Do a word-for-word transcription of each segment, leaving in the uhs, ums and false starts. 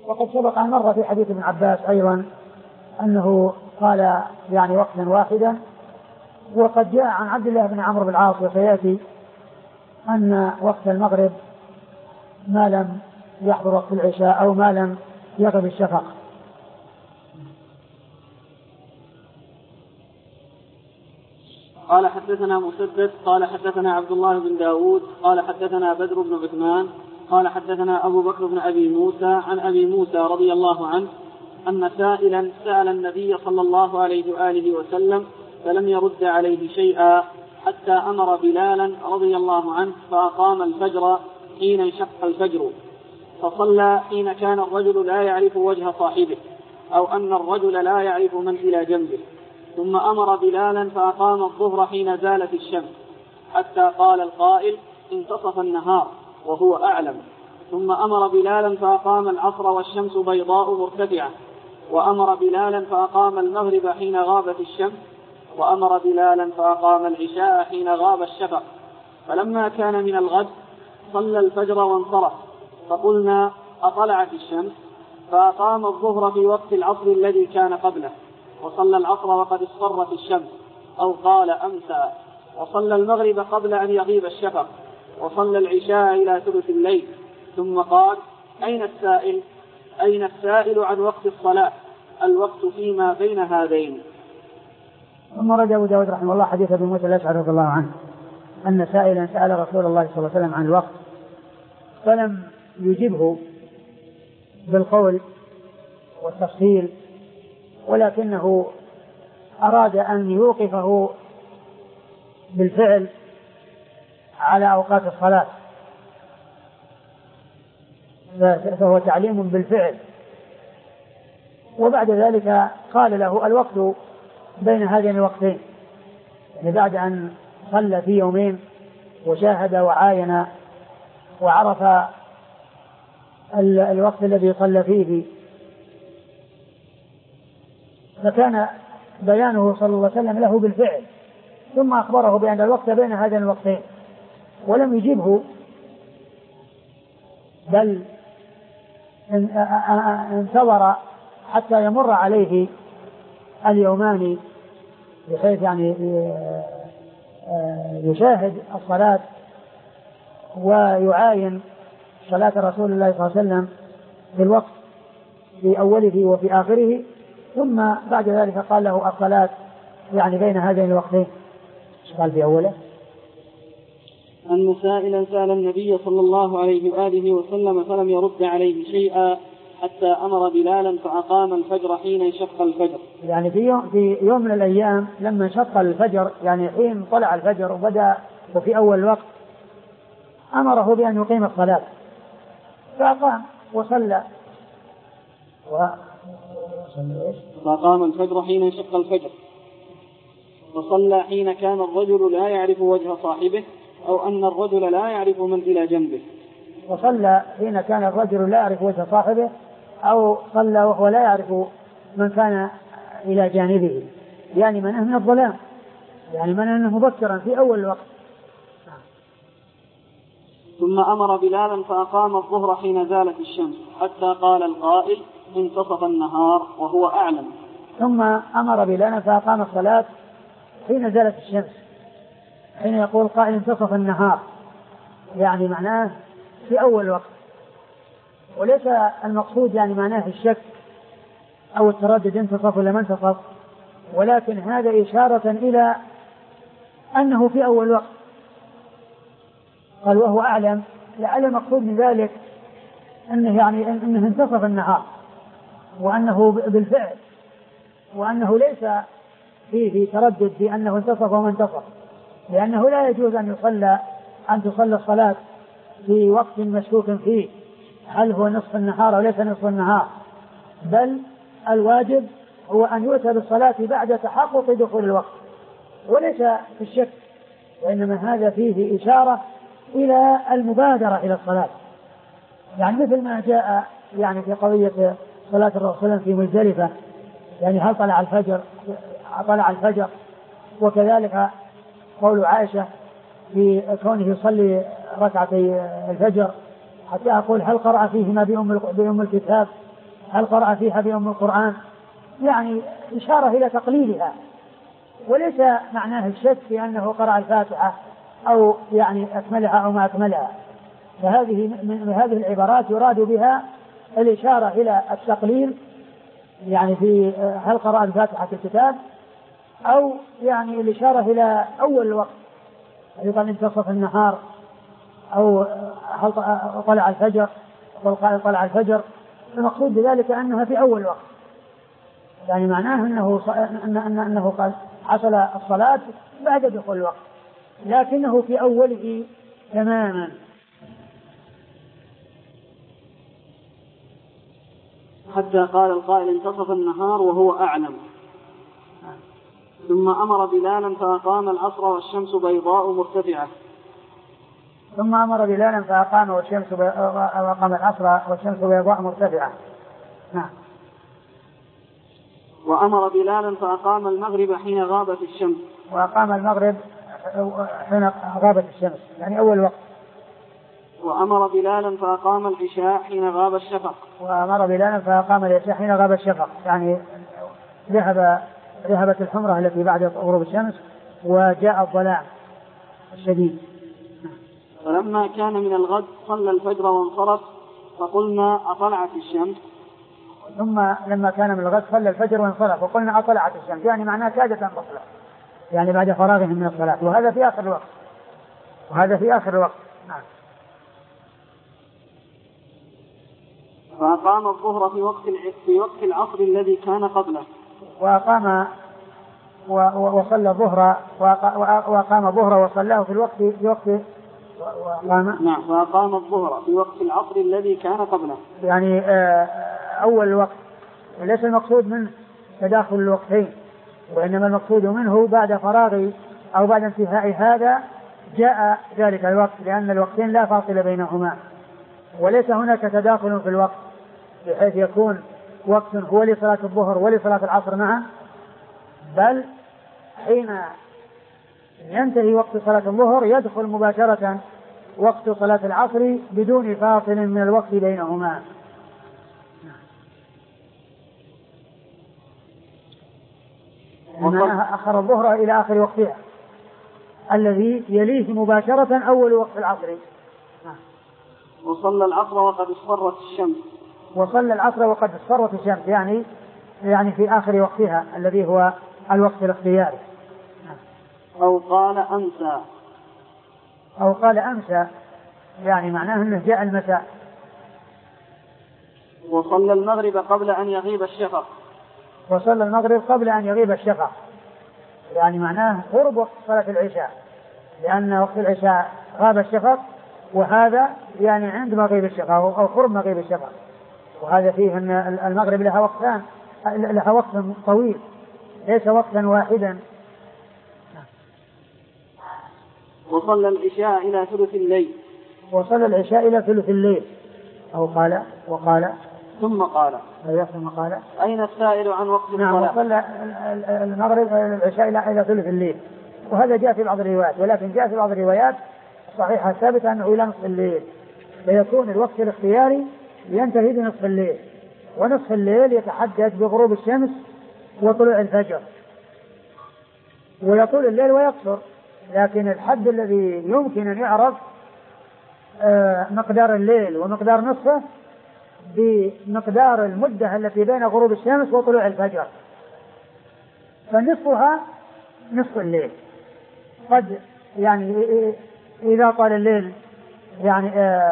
وقد سبق أن مر في حديث ابن عباس أيضا أنه قال يعني وقتا واحدا. وقد جاء عن عبد الله بن عمرو بن العاص وسيأتي أن وقت المغرب ما لم يحضر وقت العشاء أو ما لم يغب الشفق. قال حدثنا مسدد قال حدثنا عبد الله بن داود قال حدثنا بدر بن عثمان قال حدثنا أبو بكر بن أبي موسى عن أبي موسى رضي الله عنه أن سائلا سأل النبي صلى الله عليه وآله وسلم فلم يرد عليه شيئا حتى أمر بلالا رضي الله عنه فأقام الفجر حين انشق الفجر فصلى حين كان الرجل لا يعرف وجه صاحبه أو أن الرجل لا يعرف من إلى جنبه، ثم أمر بلالا فأقام الظهر حين زالت الشمس حتى قال القائل انتصف النهار وهو أعلم، ثم أمر بلالا فأقام العصر والشمس بيضاء مرتفعة، وأمر بلالا فأقام المغرب حين غابت الشمس، وأمر بلالا فأقام العشاء حين غاب الشفق. فلما كان من الغد صلى الفجر وانصرف، فقلنا أطلعت الشمس؟ فأقام الظهر في وقت العصر الذي كان قبله، وصلى العصر وقد اصفرت الشمس أو قال أمسى، وصلى المغرب قبل أن يغيب الشفق، وصلى العشاء إلى ثلث الليل، ثم قال أين السائل؟ أين السائل عن وقت الصلاة؟ الوقت فيما بين هذين. ثم رد أبو داود رحمه الله حديث أبي موسى الأشعري رضي الله عنه أن سائلا سأل رسول الله صلى الله عليه وسلم عن الوقت فلم يجبه بالقول والتفصيل، ولكنه أراد أن يوقفه بالفعل على أوقات الصلاة، فهو تعليم بالفعل. وبعد ذلك قال له الوقت بين هذين الوقتين، يعني بعد أن صلى في يومين وشاهد وعاين وعرف الوقت الذي صلى فيه، فكان بيانه صلى الله عليه وسلم له بالفعل، ثم أخبره بأن الوقت بين هذين الوقتين، ولم يجبه بل انتظر حتى يمر عليه اليومان بحيث يعني يشاهد الصلاة ويعاين صلاة رسول الله صلى الله عليه وسلم في الوقت في أوله وفي آخره، ثم بعد ذلك قال له الصلاة يعني بين هذين الوقتين. قال في أوله أن سائلا سأل النبي صلى الله عليه وآله وسلم فلم يرد عليه شيئا حتى أمر بلالا فأقام الفجر حين انشق الفجر. يعني في يوم, في يوم من الأيام لما انشق الفجر، يعني حين طلع الفجر وبدأ وفي أول الوقت، أمره بأن يقيم الصلاة فأقام وصلى و... فأقام الفجر حين انشق الفجر، وصلى حين كان الرجل لا يعرف وجه صاحبه أو أن الرجل لا يعرف من إلى جنبه. وصلى حين كان الرجل لا يعرف وجه صاحبه أو صلى وهو لا يعرف من كان إلى جانبه، يعني من من الظلام، يعني من أنه مبكرا في أول الوقت. ثم أمر بلالا فأقام الظهر حين زالت الشمس حتى قال القائل انتصف النهار وهو أعلم. ثم أمر بلالا فأقام الصلاة حين زالت الشمس، حين يقول قائل انتصف النهار، يعني معناه في أول وقت، وليس المقصود يعني معناه في الشك أو التردد انتصف ولا ما انتصف، ولكن هذا إشارة إلى أنه في أول وقت. قال وهو أعلم، لعل المقصود من ذلك أنه يعني أنه انتصف النهار، وأنه بالفعل، وأنه ليس فيه تردد في أنه انتصف وما انتصف، لأنه لا يجوز أن يصلى أن تصلى الصلاة في وقت مشكوك فيه هل هو نصف النهار أو ليس نصف النهار، بل الواجب هو أن يؤتى بالصلاة بعد تحقق دخول الوقت وليس في الشك، وإنما هذا فيه إشارة إلى المبادرة إلى الصلاة، يعني مثل ما جاء يعني في قضية صلاة الرسول في مزدلفة، يعني هل طلع الفجر طلع الفجر وكذلك قول عائشة في كونه يصلي ركعتي الفجر حتى أقول هل قرأ فيهما بأم بأم الكتاب هل قرأ فيها بأم القرآن؟ يعني إشارة إلى تقليلها، وليس معناه الشك في أنه قرأ الفاتحة أو يعني أكملها أو ما أكملها. فهذه من هذه العبارات يراد بها الإشارة إلى التقليل، يعني في هل قرأ الفاتحة في الكتاب، أو يعني الإشارة إلى أول الوقت، أيضا انتصف النهار، أو هل طلع الفجر، طلع الفجر. المقصود بذلك أنها في أول الوقت، يعني معناه أنه أنه, أنه قال حصل الصلاة بعد دخول الوقت، لكنه في أوله تماما. حتى قال القائل انتصف النهار وهو أعلم. ثم أمر بلالا فأقام العصر والشمس بيضاء مرتفعة. ثم أمر بلالا فأقام والشمس وأقام العصر والشمس بيضاء مرتفعة. نعم. وأمر بلالا فأقام المغرب حين غابت الشمس. وأقام المغرب حين غابت الشمس، يعني أول وقت. وأمر بلالا فأقام العشاء حين غاب الشفق. وأمر بلالا فأقام العشاء حين غاب الشفق، يعني ذهب ذهبت الحمرة التي بعد غروب الشمس وجاء الظلام الشديد. ولما كان من الغد صلى الفجر وانصرف فقلنا أطلعت الشمس. ثم لما كان من الغد صلى الفجر وانصرف وقلنا أطلعت الشمس، يعني معناه كادت أن تطلع، يعني بعد فراغهم من الصلاة، وهذا في آخر الوقت وهذا في آخر الوقت. نعم. فأقام الظهر في وقت في وقت العصر الذي كان قبله. وأقام وصلى الظهر وأقام الظهر وصلاه في الوقت في وقت وقام. نعم. فأقام الظهر في وقت العصر الذي كان قبله، يعني أول الوقت، ليس المقصود من تداخل الوقتين، وإنما المقصود منه بعد فراغ أو بعد انتهاء هذا جاء ذلك الوقت، لأن الوقتين لا فاصل بينهما، وليس هناك تداخل في الوقت بحيث يكون وقت هو لصلاة الظهر ولصلاة العصر معا، بل حين ينتهي وقت صلاة الظهر يدخل مباشرة وقت صلاة العصر بدون فاصل من الوقت بينهما. معناها أخر الظهر إلى آخر وقتها الذي يليه مباشرة أول وقت العصر. وصلى العصر وقد اصفرت الشمس. وصلى العصر وقد اصفرت الشمس، يعني يعني في آخر وقتها الذي هو الوقت الاختياري. أو قال أمسى. أو قال أمسى، يعني معناه أنه جاء المساء. وصلى المغرب قبل أن يغيب الشفق. وصلى المغرب قبل أن يغيب الشفق، يعني معناه قرب وقت صلاة العشاء، لأن وقت العشاء غاب الشفق، وهذا يعني عند مغيب الشفق أو قرب مغيب الشفق، وهذا فيه أن المغرب لها وقتان، لها وقت طويل ليس وقتا واحدا. وصلى العشاء إلى ثلث الليل. وصلى العشاء إلى ثلث الليل. أو قال وقال ثم قال ثم قال أين السائل عن وقت الصلاة؟ نعم. وصلى المغرب العشاء إلى ثلث الليل، وهذا جاء في بعض الروايات، ولكن جاء في بعض الروايات الصحيحة الثابتة أنه إلى نصف الليل، فيكون الوقت الاختياري ينتهي بنصف الليل، ونصف الليل يتحدد بغروب الشمس وطلوع الفجر، ويطول الليل ويقصر، لكن الحد الذي يمكن أن يعرف مقدار الليل ومقدار نصفه بمقدار المدة التي بين غروب الشمس وطلوع الفجر، فنصفها نصف الليل. قد يعني إذا طال الليل يعني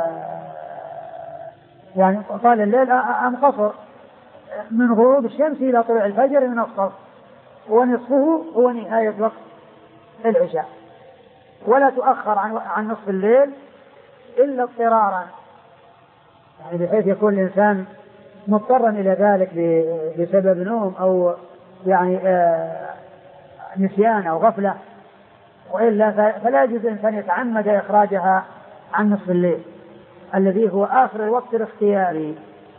يعني طال الليل أم قصر من غروب الشمس إلى طلوع الفجر من الصف، ونصفه هو نهاية وقت العشاء، ولا تؤخر عن عن نصف الليل إلا اضطرارا، يعني بحيث يكون الإنسان مضطرا إلى ذلك بسبب نوم أو يعني نسيان أو غفلة، وإلا فلا يجوز الإنسان يتعمد إخراجها عن نصف الليل الذي هو آخر الوقت الاختياري.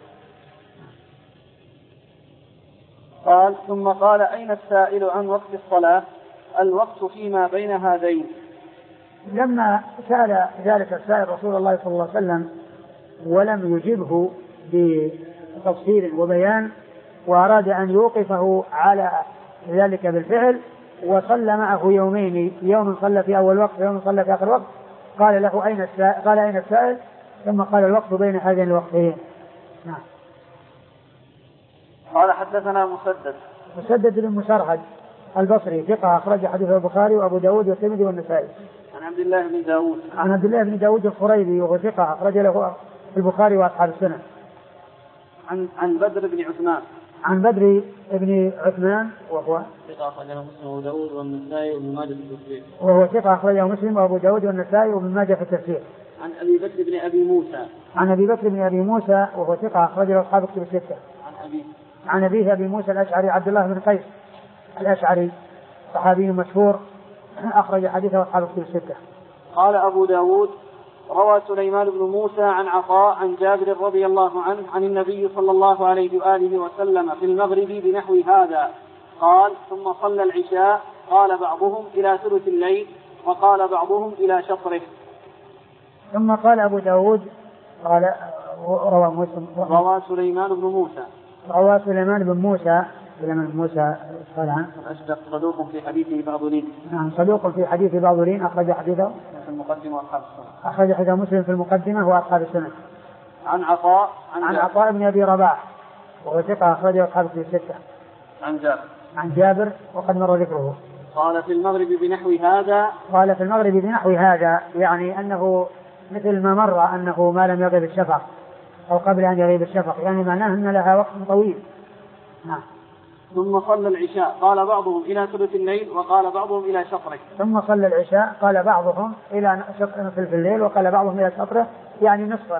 قال ثم قال أين السائل عن وقت الصلاة؟ الوقت فيما بين هذين. لما سأل ذلك السائل رسول الله صلى الله عليه وسلم ولم يجبه تفصيل وبيان، وأراد أن يوقفه على ذلك بالفعل، وصلى معه يومين، يوم صلى في أول وقت ويوم صلى في آخر وقت. قال له أين السائل؟ قال أين السائل؟ ثم قال الوقت بين هذين الوقتين. نعم. قال حدثنا مسدد مسدد بن مسرهد البصري ثقة أخرج حديثه البخاري وأبو داود والترمذي والنسائي. عن عبد الله بن داود عن عبد الله بن داود الخريبي وهو ثقة أخرج له البخاري وأصحاب السنة. عن عن بدر بن عثمان عن بدر بن عثمان وهو ثقة أخرجه مسلم وأبو داود والنسائي وابن ماجه في التفسير. وهو ثقة أخرجه مسلم وأبو داود والنسائي وابن ماجه في التفسير. عن أبي بكر بن أبي موسى عن أبي بكر بن أبي موسى وهو ثقة أخرجه أصحاب الكتب الستة. عن أبي عن أبيه أبي موسى الأشعري عبد الله بن قيس الأشعري صحابي مشهور أخرج حديثه أصحاب الكتب الستة. قال أبو داود روى سليمان بن موسى عن عطاء عن جابر رضي الله عنه عن النبي صلى الله عليه وآله وسلم في المغرب بنحو هذا قال ثم صلى العشاء قال بعضهم إلى ثلث الليل وقال بعضهم إلى شطره. ثم قال أبو داود قال روى مسلم روى سليمان بن موسى روى سليمان بن موسى سليمان بن موسى قال عنه أصدق صدوق في حديثه بعض لين. نعم صدوق في حديث بعض لين أخرج حديثه في المقدمة وأصحاب السنة. أخرج حديث مسلم في المقدمة وأصحاب السنة. عن عطاء عن, عن عطاء بن أبي رباح وهو ثقة أخرجه أصحاب الستة. عن جابر عن جابر وقد مر ذكره. قال في المغرب بنحو هذا قال في المغرب بنحو هذا يعني أنه مثل ما مر أنه ما لم يغيب الشفق أو قبل أن يغيب الشفق، يعني معناه أن لها وقت طويل. نعم. ثم صلى العشاء قال بعضهم إلى ثلث الليل وقال بعضهم إلى شطره. ثم صلى العشاء قال بعضهم إلى ثلث الليل وقال بعضهم إلى شطره يعني نصفه.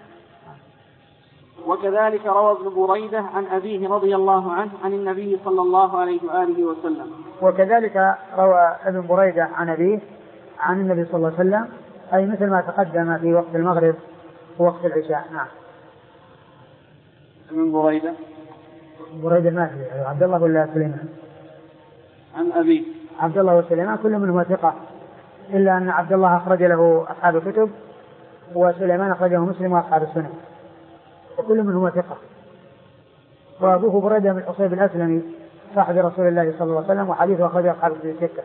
وكذلك روى ابن بريدة عن أبيه رضي الله عنه عن النبي صلى الله عليه وآله وسلم. وكذلك روى ابن بريدة عن أبيه عن النبي صلى الله عليه وسلم أي مثل ما تقدم في وقت المغرب ووقت العشاء. نعم. ابن بريدة بريدة ما في عبد الله ولا سليمان؟ عن أبيه عبد الله وسليمان كل منهما ثقة، إلا أن عبد الله أخرج له أصحاب الكتب وسليمان أخرجه مسلم وأصحاب السنة، وكل منهما ثقة. وأبوه بريدة بن حصيب الأسلمي صاحب رسول الله صلى الله عليه وسلم وحديثه أخرجه أصحاب الكتب الستة.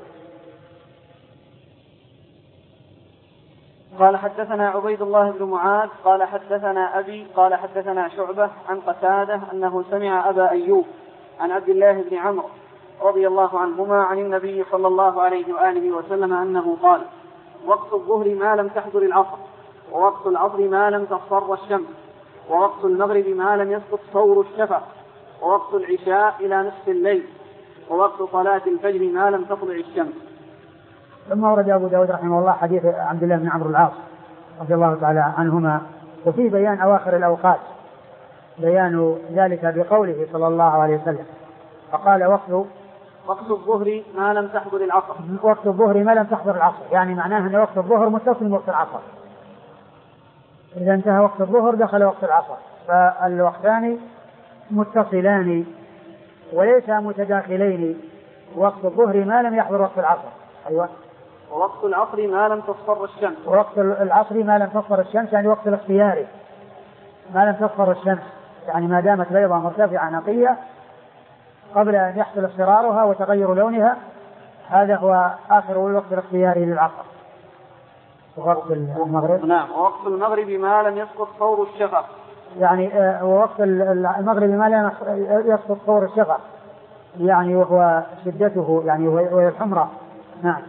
قال حدثنا عبيد الله بن معاذ قال حدثنا أبي قال حدثنا شعبة عن قتادة أنه سمع أبا أيوب عن عبد الله بن عمرو رضي الله عنهما عن النبي صلى الله عليه وآله وسلم أنه قال وقت الظهر ما لم تحضر العصر، ووقت العصر ما لم تصفر الشمس، ووقت المغرب ما لم يسقط ثور الشفق، ووقت العشاء إلى نصف الليل، ووقت صلاة الفجر ما لم تطلع الشمس. ثم ورد أبو داود رحمه الله حديث عبد الله بن عمرو العاص رضي الله تعالى عنهما، وفي بيان أواخر الأوقات، بيان ذلك بقوله صلى الله عليه وسلم فقال وقت وقت الظهر ما لم تحضر العصر. وقت الظهر ما لم تحضر العصر يعني معناه أن وقت الظهر متصل بوقت العصر، إذا انتهى وقت الظهر دخل وقت العصر، فالوقتان متصلان وليس متداخلين. وقت الظهر ما لم يحضر وقت العصر. أيوة. ووقت العصر ما لم تصفر الشمس. ووقت العصر ما لم تصفر الشمس يعني وقت الاختياري ما لم تصفر الشمس، يعني ما دامت بيضاء مرتفعة نقية قبل أن يحصل اصفرارها وتغير لونها، هذا هو آخر الوقت الاختياري للعصر. ووقت المغرب نعم. ووقت المغرب ما لم يسقط ثور الشفق يعني ووقت المغرب ما لم يسقط ثور الشفق يعني وهو شدته يعني وهي الحمرة. نعم.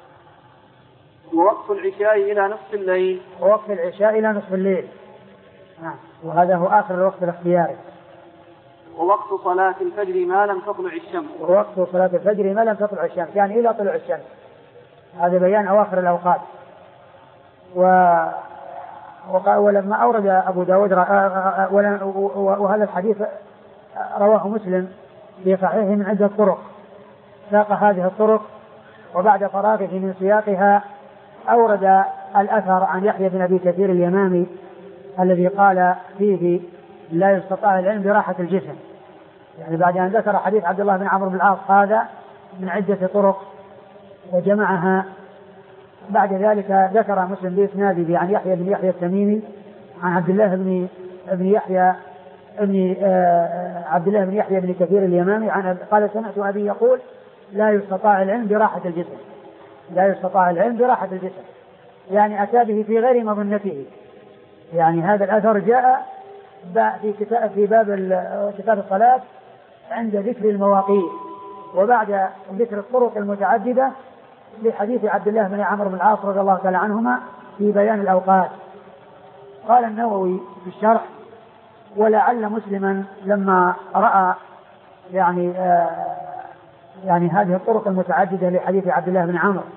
ووقت العشاء إلى نصف الليل. ووقت العشاء إلى نصف الليل. نعم. وهذا هو آخر الوقت الاختياري. ووقت صلاة الفجر ما لم تطلع الشمس. ووقت صلاة الفجر ما لم تطلع الشمس يعني إلى طلوع الشمس. هذا بيان أواخر الأوقات. و... ولما أورد أبو داود وهذا الحديث رواه مسلم في صحيحه من عدة طرق، ساق هذه الطرق وبعد فراغه من سياقها أورد الأثر عن يحيى بن أبي كثير اليمامي الذي قال فيه لا يستطاع العلم براحة الجسم، يعني بعد أن ذكر حديث عبد الله بن عمرو بن العاص هذا من عدة طرق وجمعها، بعد ذلك ذكر مسلم بإسناده عن يحيى بن يحيى التميمي عن عبد الله بن ابن يحيى ابن عبد الله بن يحيى بن كثير اليمامي عن قال سمعت أبي يقول لا يستطاع العلم براحة الجسم، لا يستطاع العلم براحة الجسم، يعني أتى به في غير مظنته. يعني هذا الأثر جاء في كتاب في باب كتاب الصلاة عند ذكر المواقيت وبعد ذكر الطرق المتعددة لحديث عبد الله بن عمرو بن العاص رضي الله تعالى عنهما في بيان الأوقات. قال النووي في الشرح: ولعل مسلما لما رأى يعني آه يعني هذه الطرق المتعددة لحديث عبد الله بن عمرو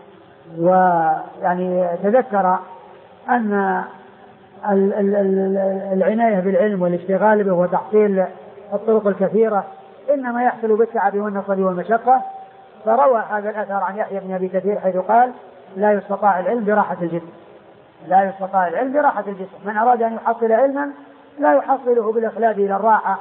ويعني تذكر أن العناية بالعلم والاشتغال به وتحصيل الطرق الكثيرة إنما يحصل بالتعب والنصب والمشقة، فروى هذا الأثر عن يحيى بن أبي كثير حيث قال لا يستطاع العلم براحة الجسم، لا يستطاع العلم براحة الجسم. من أراد أن يحصل علما لا يحصله بالإخلاد إلى الراحة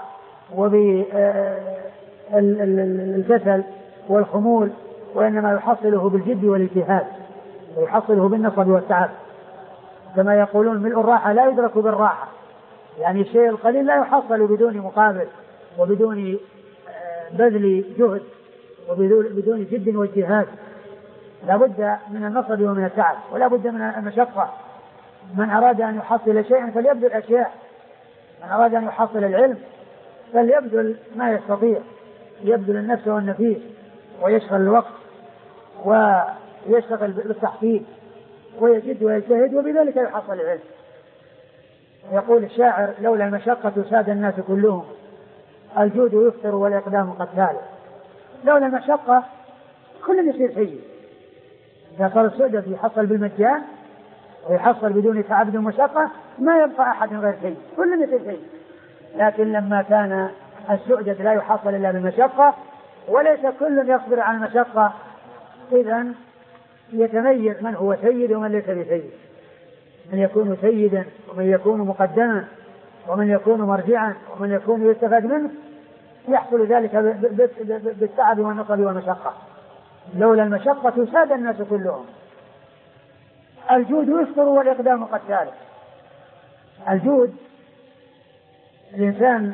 وبالكسل والخمول، وإنما يحصله بالجد والاجتهاد، ويحصله بالنصب والتعب. كما يقولون ملء الراحة لا يدرك بالراحة، يعني الشيء القليل لا يحصل بدون مقابل وبدون بذل جهد وبدون جد واجتهاد. لا بد من النصب ومن التعب ولا بد من المشقة. من أراد أن يحصل شيئا فليبذل أشياء، من أراد أن يحصل العلم فليبذل ما يستطيع، يبذل النفس والنفيس ويشغل الوقت ويشتغل بالتحصيل ويجد ويجتهد وبذلك يحصل العلم. يقول الشاعر: لولا المشقة ساد الناس كلهم، الجود يفطر والإقدام قتال. لولا المشقة كل يصير سيء. إذا صار السعدة يحصل بالمجان ويحصل بدون تعب ومشقة ما يبقى أحد غير سيء، كل يصير سيء. لكن لما كان السعدة لا يحصل إلا بالمشقة وليس كل يصبر على المشقة، إذن يتميز من هو سيد ومن ليس بسيد، من يكون سيدا ومن يكون مقدما ومن يكون مرجعا ومن يكون يستفاد منه، يحصل ذلك بالتعب والنصب والمشقة. لولا المشقة ساد الناس كلهم، الجود يفطر والإقدام قتال. الجود الإنسان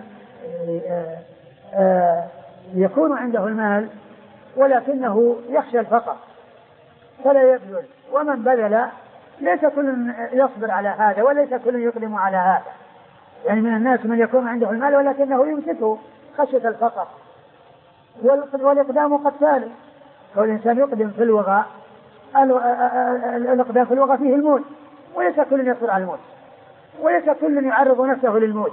يكون عنده المال ولكنه يخشى الفقر فلا يبذل، ومن بذل ليس كل يصبر على هذا وليس كل يقدم على هذا. يعني من الناس من يكون عنده المال ولكنه يمسكه خشية الفقر. والإقدام قتال، والإنسان يقدم في الوغى، الإقدام في الوغى فيه الموت، وليس كل يصبر على الموت وليس كل يعرض نفسه للموت.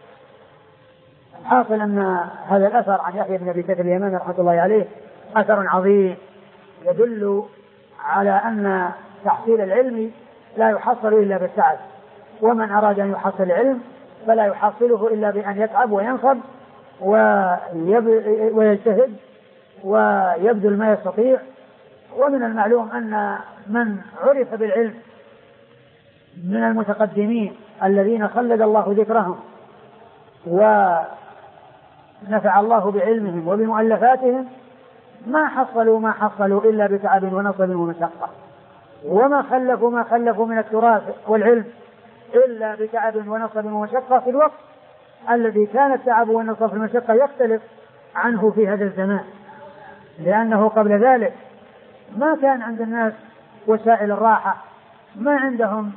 حاصل أن هذا الأثر عن يحيى بن أبي كثير اليمامي رحمة الله عليه أثر عظيم يدل على أن تحصيل العلم لا يحصل إلا بالتعب، ومن أراد أن يحصل العلم فلا يحصله إلا بأن يتعب وينصب ويجتهد ويبذل ما يستطيع. ومن المعلوم أن من عرف بالعلم من المتقدمين الذين خلد الله ذكرهم ونفع الله بعلمهم وبمؤلفاتهم ما حصلوا ما حصلوا إلا بتعب ونصب ومشقة، وما خلفوا ما خلفوا من التراث والعلم إلا بتعب ونصب ومشقة في الوقت الذي كان التعب والنصب والمشقة يختلف عنه في هذا الزمان، لأنه قبل ذلك ما كان عند الناس وسائل الراحة، ما عندهم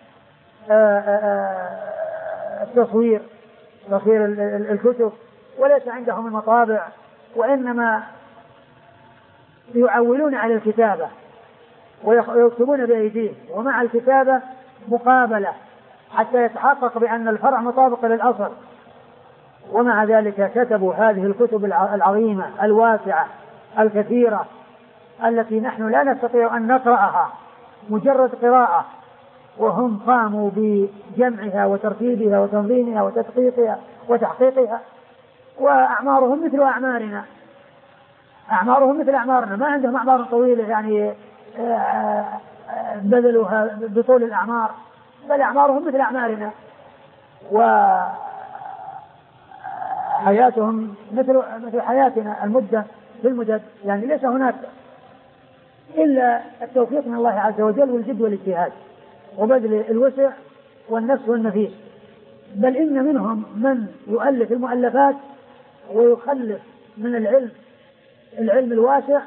التصوير تصوير الكتب، وليس عندهم المطابع، وإنما يعولون على الكتابة ويكتبون بأيديهم، ومع الكتابة مقابلة حتى يتحقق بأن الفرع مطابق للأصل. ومع ذلك كتبوا هذه الكتب العظيمة الواسعة الكثيرة التي نحن لا نستطيع أن نقرأها مجرد قراءة، وهم قاموا بجمعها وترتيبها وتنظيمها وتدقيقها وتحقيقها، وأعمارهم مثل أعمارنا أعمارهم مثل أعمارنا ما عندهم أعمار طويلة يعني بذلوها بطول الأعمار، بل أعمارهم مثل أعمارنا، وحياتهم مثل مثل حياتنا المدة في المدد، يعني ليس هناك إلا التوفيق من الله عز وجل والجد والاجتهاد وبذل الوسع والنفس والنفيس. بل إن منهم من يؤلف المؤلفات ويخلف من العلم العلم الواسع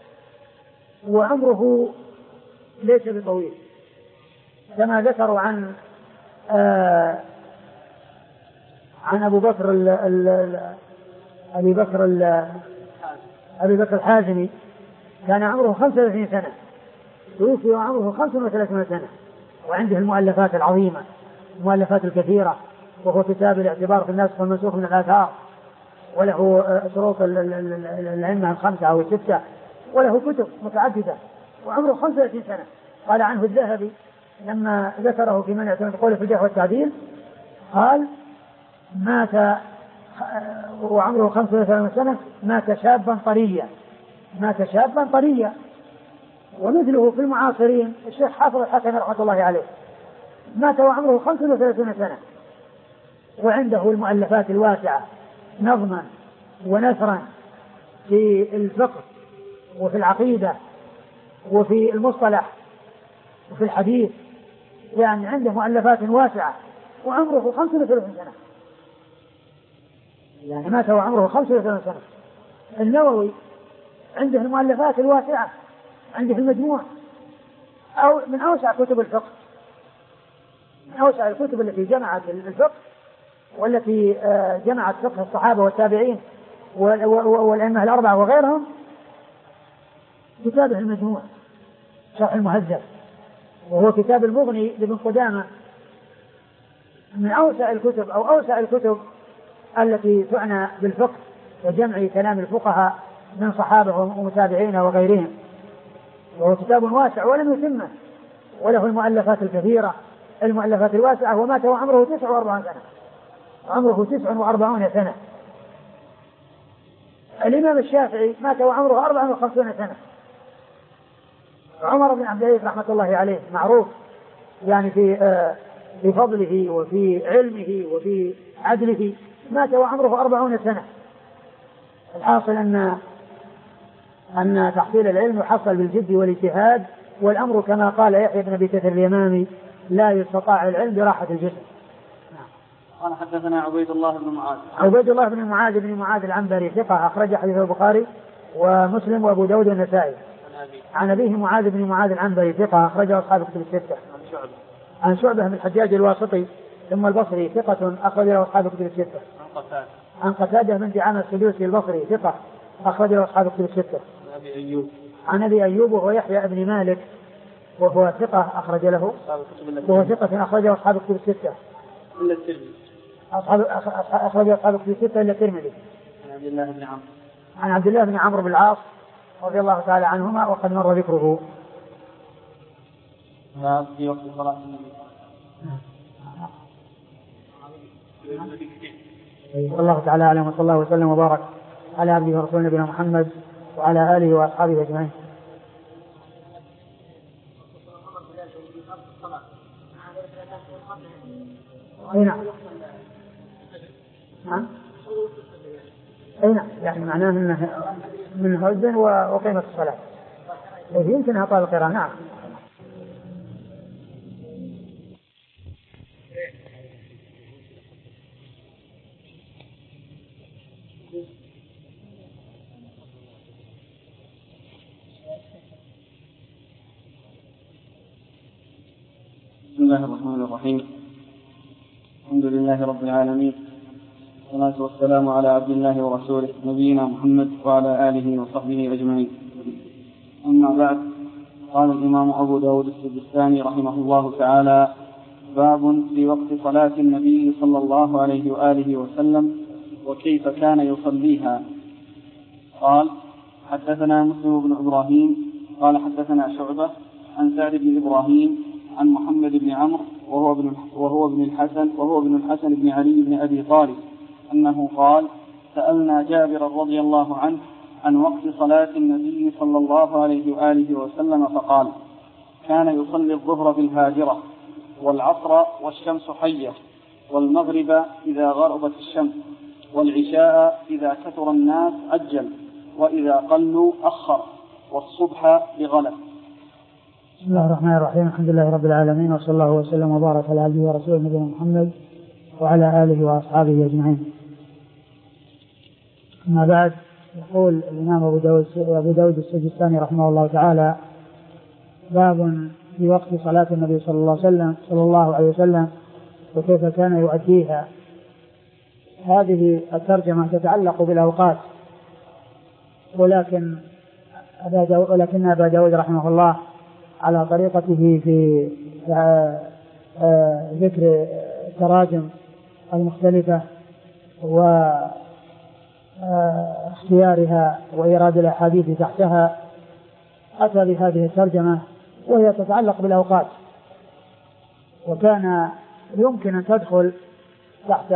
وعمره ليس بطويل، كما ذكروا عن آه عن أبو بكر ال ال أبي بكر ال أبي بكر الحازمي كان عمره خمسة وثلاثين سنة، توفي وعمره خمسة وثلاثين سنة، وعنده المؤلفات العظيمة المؤلفات الكثيرة، وهو كتاب الاعتبار في الناسخ والمنسوخ من الآثار، وله شروط الأئمة الخمسة أو الستة، وله كتب متعددة، وعمره خمسة وثلاثين سنة. قال عنه الذهبي لما ذكره في من يعتمد قوله في الجرح والتعديل قال مات وعمره خمسة وثلاثين سنة، مات شابا طريا، مات شابا طريا. ومثله في المعاصرين الشيخ حافظ الحكمي رحمة الله عليه مات وعمره خمسة وثلاثين سنة، وعنده المؤلفات الواسعة نظما ونثرا في الفقه وفي العقيدة وفي المصطلح وفي الحديث، يعني عنده مؤلفات واسعة وعمره خمسة وثلاثين سنة، يعني مات وعمره خمسة وثلاثين سنة. النووي عنده المؤلفات الواسعة، عنده المجموع أو من أوسع كتب الفقه، من أوسع الكتب التي جمعت الفقه والتي جمعت فقه الصحابة والتابعين والأئمة الأربعة وغيرهم، كتابه المجموع شرح المهذب، وهو كتاب المغني لابن قدامة، من أوسع الكتب أو أوسع الكتب التي تعنى بالفقه وجمع كلام الفقهاء من صحابة ومتابعين وغيرهم، وهو كتاب واسع ولم يتمه، وله المؤلفات الكثيرة المؤلفات الواسعة. ومات وعمره تسع وأربعون سنة، عمره تسع وأربعون سنة. الإمام الشافعي مات وعمره أربع وخمسون سنة. عمر بن عبد العزيز رحمة الله عليه معروف يعني في آه في فضله وفي علمه وفي عدله، مات وعمره أربعون سنة. الحاصل أن أن تحصيل العلم يحصل بالجد والاجتهاد، والأمر كما قال يحيى بن أبي كثير اليمامي لا يستطاع العلم براحة الجسم. قال حدثنا عبيد الله بن معاذ. عبيد الله بن معاذ بن معاذ العنبري ثقة أخرج حديث البخاري ومسلم وأبو داود والنسائي. عن أبيه معاذ بن معاذ العنبري ثقة أخرجه أصحاب الكتب الستة. عن شعبة. عن شعبة بن الحجاج الواسطي ثم البصري ثقة أخرجه أصحاب الكتب الستة. عن قتادة. عن قتادة بن دعامة السدوسي البصري ثقة أخرجه أصحاب الكتب الستة. عن أبي أيوب. عن أبي أيوب وهو يحيى بن مالك وهو ثقة أخرج له وهو ثقة أخرجه أصحاب الكتب الستة إلا الترمذي. أصحاب أخرج أصحاب الكتب الستة إلا الترمذي. عن عبد الله بن عمرو. عن عبد الله بن عمرو بن العاص رضي الله تعالى عنهما وقد مر ذكره. هذا في وقت صلاة النبي. والله تعالى أعلم، وصلى الله وسلم وبارك على عبده ورسوله نبينا محمد وعلى آله وأصحابه أجمعين. أي نعم. نعم. أي نعم، يعني معناه أنه من هزن وقيمة الصلاة يمكنها طال القراءة. نعم. بسم الله الرحمن الرحيم. الحمد لله رب العالمين، والصلاة والسلام على عبد الله ورسوله نبينا محمد وعلى آله وصحبه أجمعين. أما بعد، قال الإمام أبو داود السجستاني رحمه الله تعالى: باب في وقت صلاة النبي صلى الله عليه وآله وسلم وكيف كان يصليها. قال: حدثنا مسلم بن إبراهيم قال حدثنا شعبة عن سعد بن إبراهيم عن محمد بن عمرو وهو ابن وهو ابن الحسن وهو ابن الحسن بن علي بن أبي طالب أنه قال: سألنا جابر رضي الله عنه عن وقت صلاة النبي صلى الله عليه وآله وسلم فقال: كان يصلي الظهر بالهاجرة، والعصر والشمس حية، والمغرب إذا غربت الشمس، والعشاء إذا كثر الناس عجل، وإذا قلوا أخر، والصبح بغلس. بسم الله الرحمن الرحيم. الحمد لله رب العالمين، وصلى الله وسلم وبارك على عبده ورسوله نبينا محمد وعلى آله وأصحابه أجمعين. أما بعد، يقول الإمام أبو داود, أبو داود السجستاني رحمه الله تعالى: باب في وقت صلاة النبي صلى الله عليه وسلم صلى الله عليه وسلم وكيف كان يؤديها. هذه الترجمة تتعلق بالأوقات، ولكن ولكن أبا داود رحمه الله على طريقته في ذكر التراجم المختلفة واختيارها وإيراد الأحاديث تحتها أتى بهذه الترجمة، وهي تتعلق بالأوقات، وكان يمكن أن تدخل تحت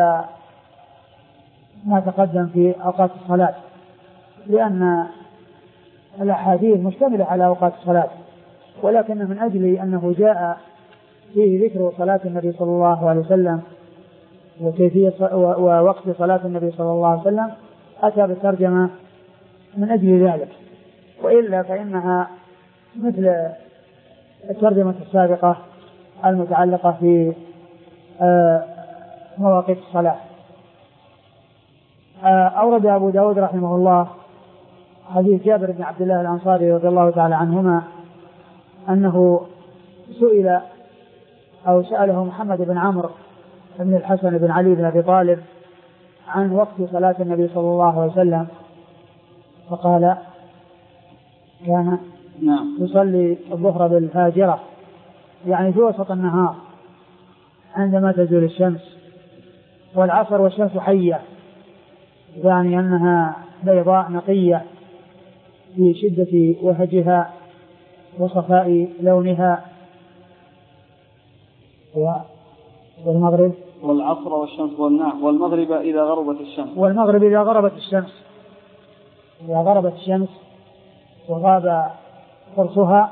ما تقدم في أوقات الصلاة، لأن الأحاديث مشتملة على أوقات الصلاة، ولكن من أجل أنه جاء فيه ذكر صلاة النبي صلى الله عليه وسلم وكيفية ووقت صلاة النبي صلى الله عليه وسلم أتى بالترجمة من أجل ذلك، وإلا فإنها مثل الترجمة السابقة المتعلقة في مواقيت الصلاة. أورد أبو داود رحمه الله حديث جابر بن عبد الله الأنصاري رضي الله تعالى عنهما أنه سئل أو سأله محمد بن عمرو بن الحسن بن علي بن أبي طالب عن وقت صلاة النبي صلى الله عليه وسلم، فقال: كان يصلي الظهر بالفاجرة، يعني في وسط النهار عندما تزول الشمس، والعصر والشمس حية، يعني أنها بيضاء نقية في شدة وهجها وصفاء لونها. والمغرب والعصر والشمس والنعم والمغرب إذا غربت الشمس والمغرب إذا غربت الشمس إذا غربت الشمس وغاب قرصها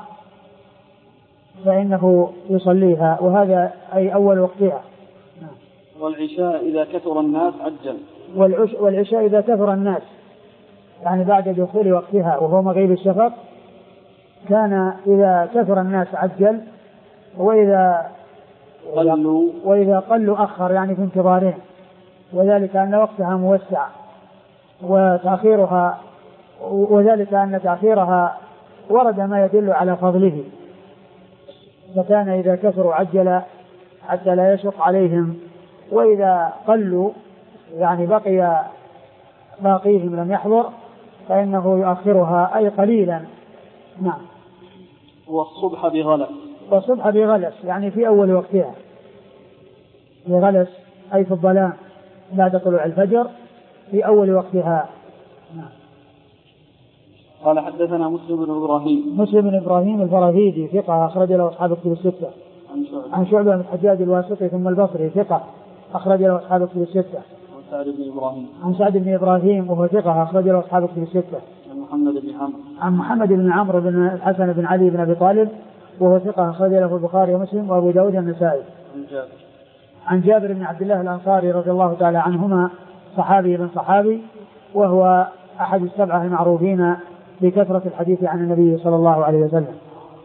فإنه يصليها، وهذا أي أول وقتها. والعشاء إذا كثر الناس عجل والعشاء إذا كثر الناس، يعني بعد دخول وقتها وهو مغيب الشفق، كان إذا كثر الناس عجل، وإذا قلوا وإذا قلوا أخر، يعني في انتظارهم، وذلك أن وقتها موسع وتأخيرها وذلك أن تأخيرها ورد ما يدل على فضله، فكان إذا كثروا عجل حتى لا يشق عليهم، وإذا قلوا يعني بقي باقيهم لم يحضر فإنه يؤخرها أي قليلا. نعم. والصبح بغلس والصبح بغلس يعني في أول وقتها، بغلس أي في الظلام بعد طلوع الفجر في أول وقتها. نعم. قال: حدثنا مسلم بن إبراهيم مسلم بن إبراهيم الفراهيدي ثقة أخرج له أصحاب الكتب الستة. عن شعبة بن الحجاج الواسطي ثم البصري ثقة أخرج له أصحاب الكتب الستة. عن سعد بن إبراهيم عن سعد بن إبراهيم وهو ثقة أخرج له أصحاب الكتب الستة. عن محمد بن عمرو عن محمد بن عمرو بن الحسن بن علي بن أبي طالب وهو ثقة أخرج له البخاري ومسلم وأبو داود النسائي. عن جابر عن جابر بن عبد الله الأنصاري رضي الله تعالى عنهما صحابي بن صحابي، وهو أحد السبعة المعروفين بكثرة الحديث عن النبي صلى الله عليه وسلم.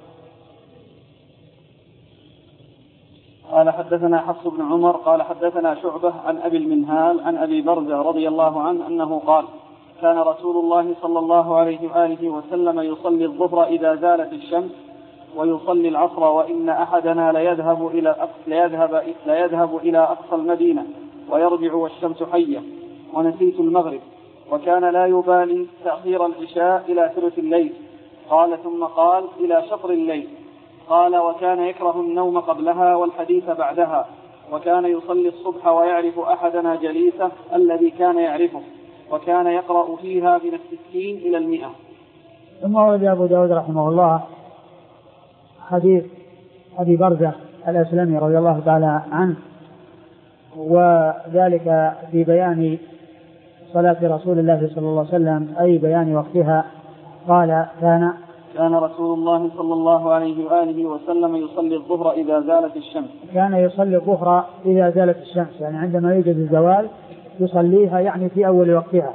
قال: حدثنا حفص بن عمر قال: حدثنا شعبة عن أبي المنهال عن أبي برزة رضي الله عنه أنه قال: كان رسول الله صلى الله عليه وآله وسلم يصلي الظهر إذا زالت الشمس ويصلي العصر، وإن أحدنا ليذهب إلى ليذهب ليذهب إلى أقصى المدينة ويرجع والشمس حية، ونسيت المغرب، وكان لا يبالي تأخير العشاء إلى ثلث الليل. قال: ثم قال: إلى شطر الليل. قال: وكان يكره النوم قبلها والحديث بعدها، وكان يصلي الصبح ويعرف أحدنا جليسه الذي كان يعرفه، وكان يقرأ فيها من الستين إلى المئة. ثم ورد أبو داود رحمه الله حديث أبي برزة الأسلمي رضي الله تعالى عنه، وذلك في بيان صلاة رسول الله صلى الله عليه وسلم أي بيان وقتها. قال: كان كان رسول الله صلى الله عليه وآله وسلم يصلي الظهر إذا زالت الشمس كان يصلي الظهر إذا زالت الشمس، يعني عندما يوجد الزوال يصليها، يعني في أول وقتها.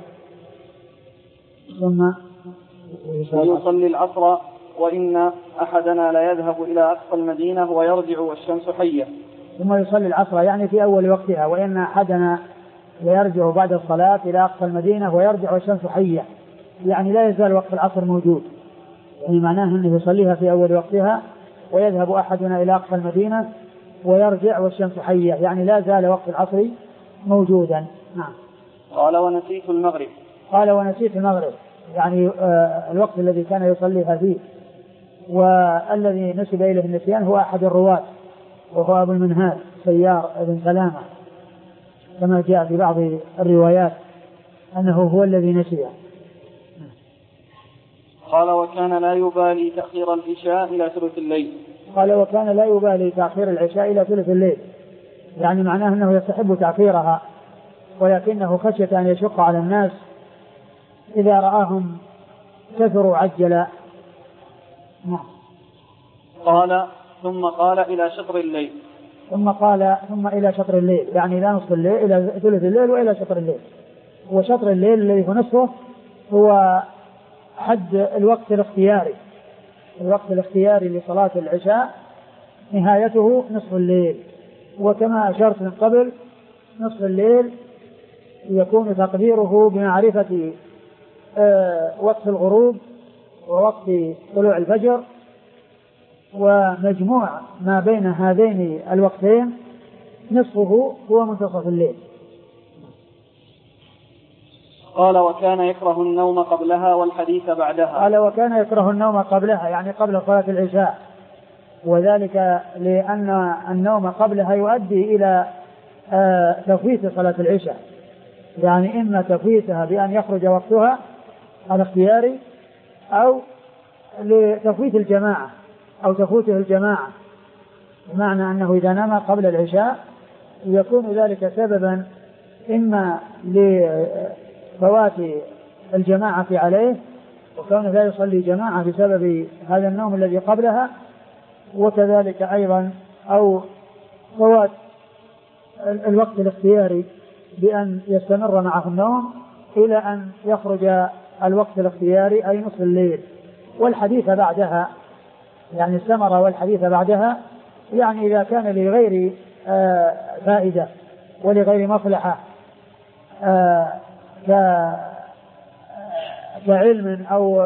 ثم ويصلي العصر، وإن أحدنا لا يذهب إلى أقصى المدينة ويرجع والشمس حية، ثم يصلي العصر يعني في أول وقتها، وإن أحدنا ويرجع بعد الصلاة إلى أقصى المدينة ويرجع والشمس حية، يعني لا يزال وقت العصر موجود، يعني معناه أنه يصليها في أول وقتها ويذهب أحدنا إلى أقصى المدينة ويرجع والشمس حية، يعني لا زال وقت العصر موجودا. نعم. قال ونسيت المغرب. قال ونسيت المغرب يعني آه الوقت الذي كان يصليها فيه، والذي نسب إليه النسيان هو أحد الرواة وهو أبو المنهال سيار بن سلامة، كما جاء في بعض الروايات أنه هو الذي نسيه. قال وكان لا يبالي تأخير العشاء إلى ثلث الليل. قال وكان لا يبالي تأخير العشاء إلى ثلث الليل، يعني معناه أنه يستحب تأخيرها، ولكنه خشية أن يشق على الناس إذا رآهم كثروا عجل. قال ثم قال إلى شطر الليل. ثم قال ثم إلى شطر الليل، يعني إلى نصف الليل، إلى ثلث الليل وإلى شطر الليل. وشطر الليل الذي هو نصفه هو حد الوقت الاختياري، الوقت الاختياري لصلاة العشاء نهايته نصف الليل. وكما أشرت من قبل نصف الليل يكون تقديره بمعرفة آه وقت الغروب ووقت طلوع الفجر، ومجموع ما بين هذين الوقتين نصفه هو منتصف الليل. قال وكان يكره النوم قبلها والحديث بعدها. قال وكان يكره النوم قبلها يعني قبل صلاة العشاء، وذلك لأن النوم قبلها يؤدي إلى آه تفويت صلاة العشاء، يعني إما تفويتها بأن يخرج وقتها الاختياري أو لتفويت الجماعة أو تفوته الجماعة، بمعنى أنه إذا نام قبل العشاء يكون ذلك سببا إما لفوات الجماعة عليه وكونه لا يصلي جماعة بسبب هذا النوم الذي قبلها، وكذلك أيضا أو فوات الوقت الاختياري بأن يستمر معه النوم إلى أن يخرج الوقت الاختياري أي نصف الليل. والحديث بعدها يعني الثمرة والحديث بعدها يعني إذا كان لغير آه فائدة ولغير مصلحة آه كعلم أو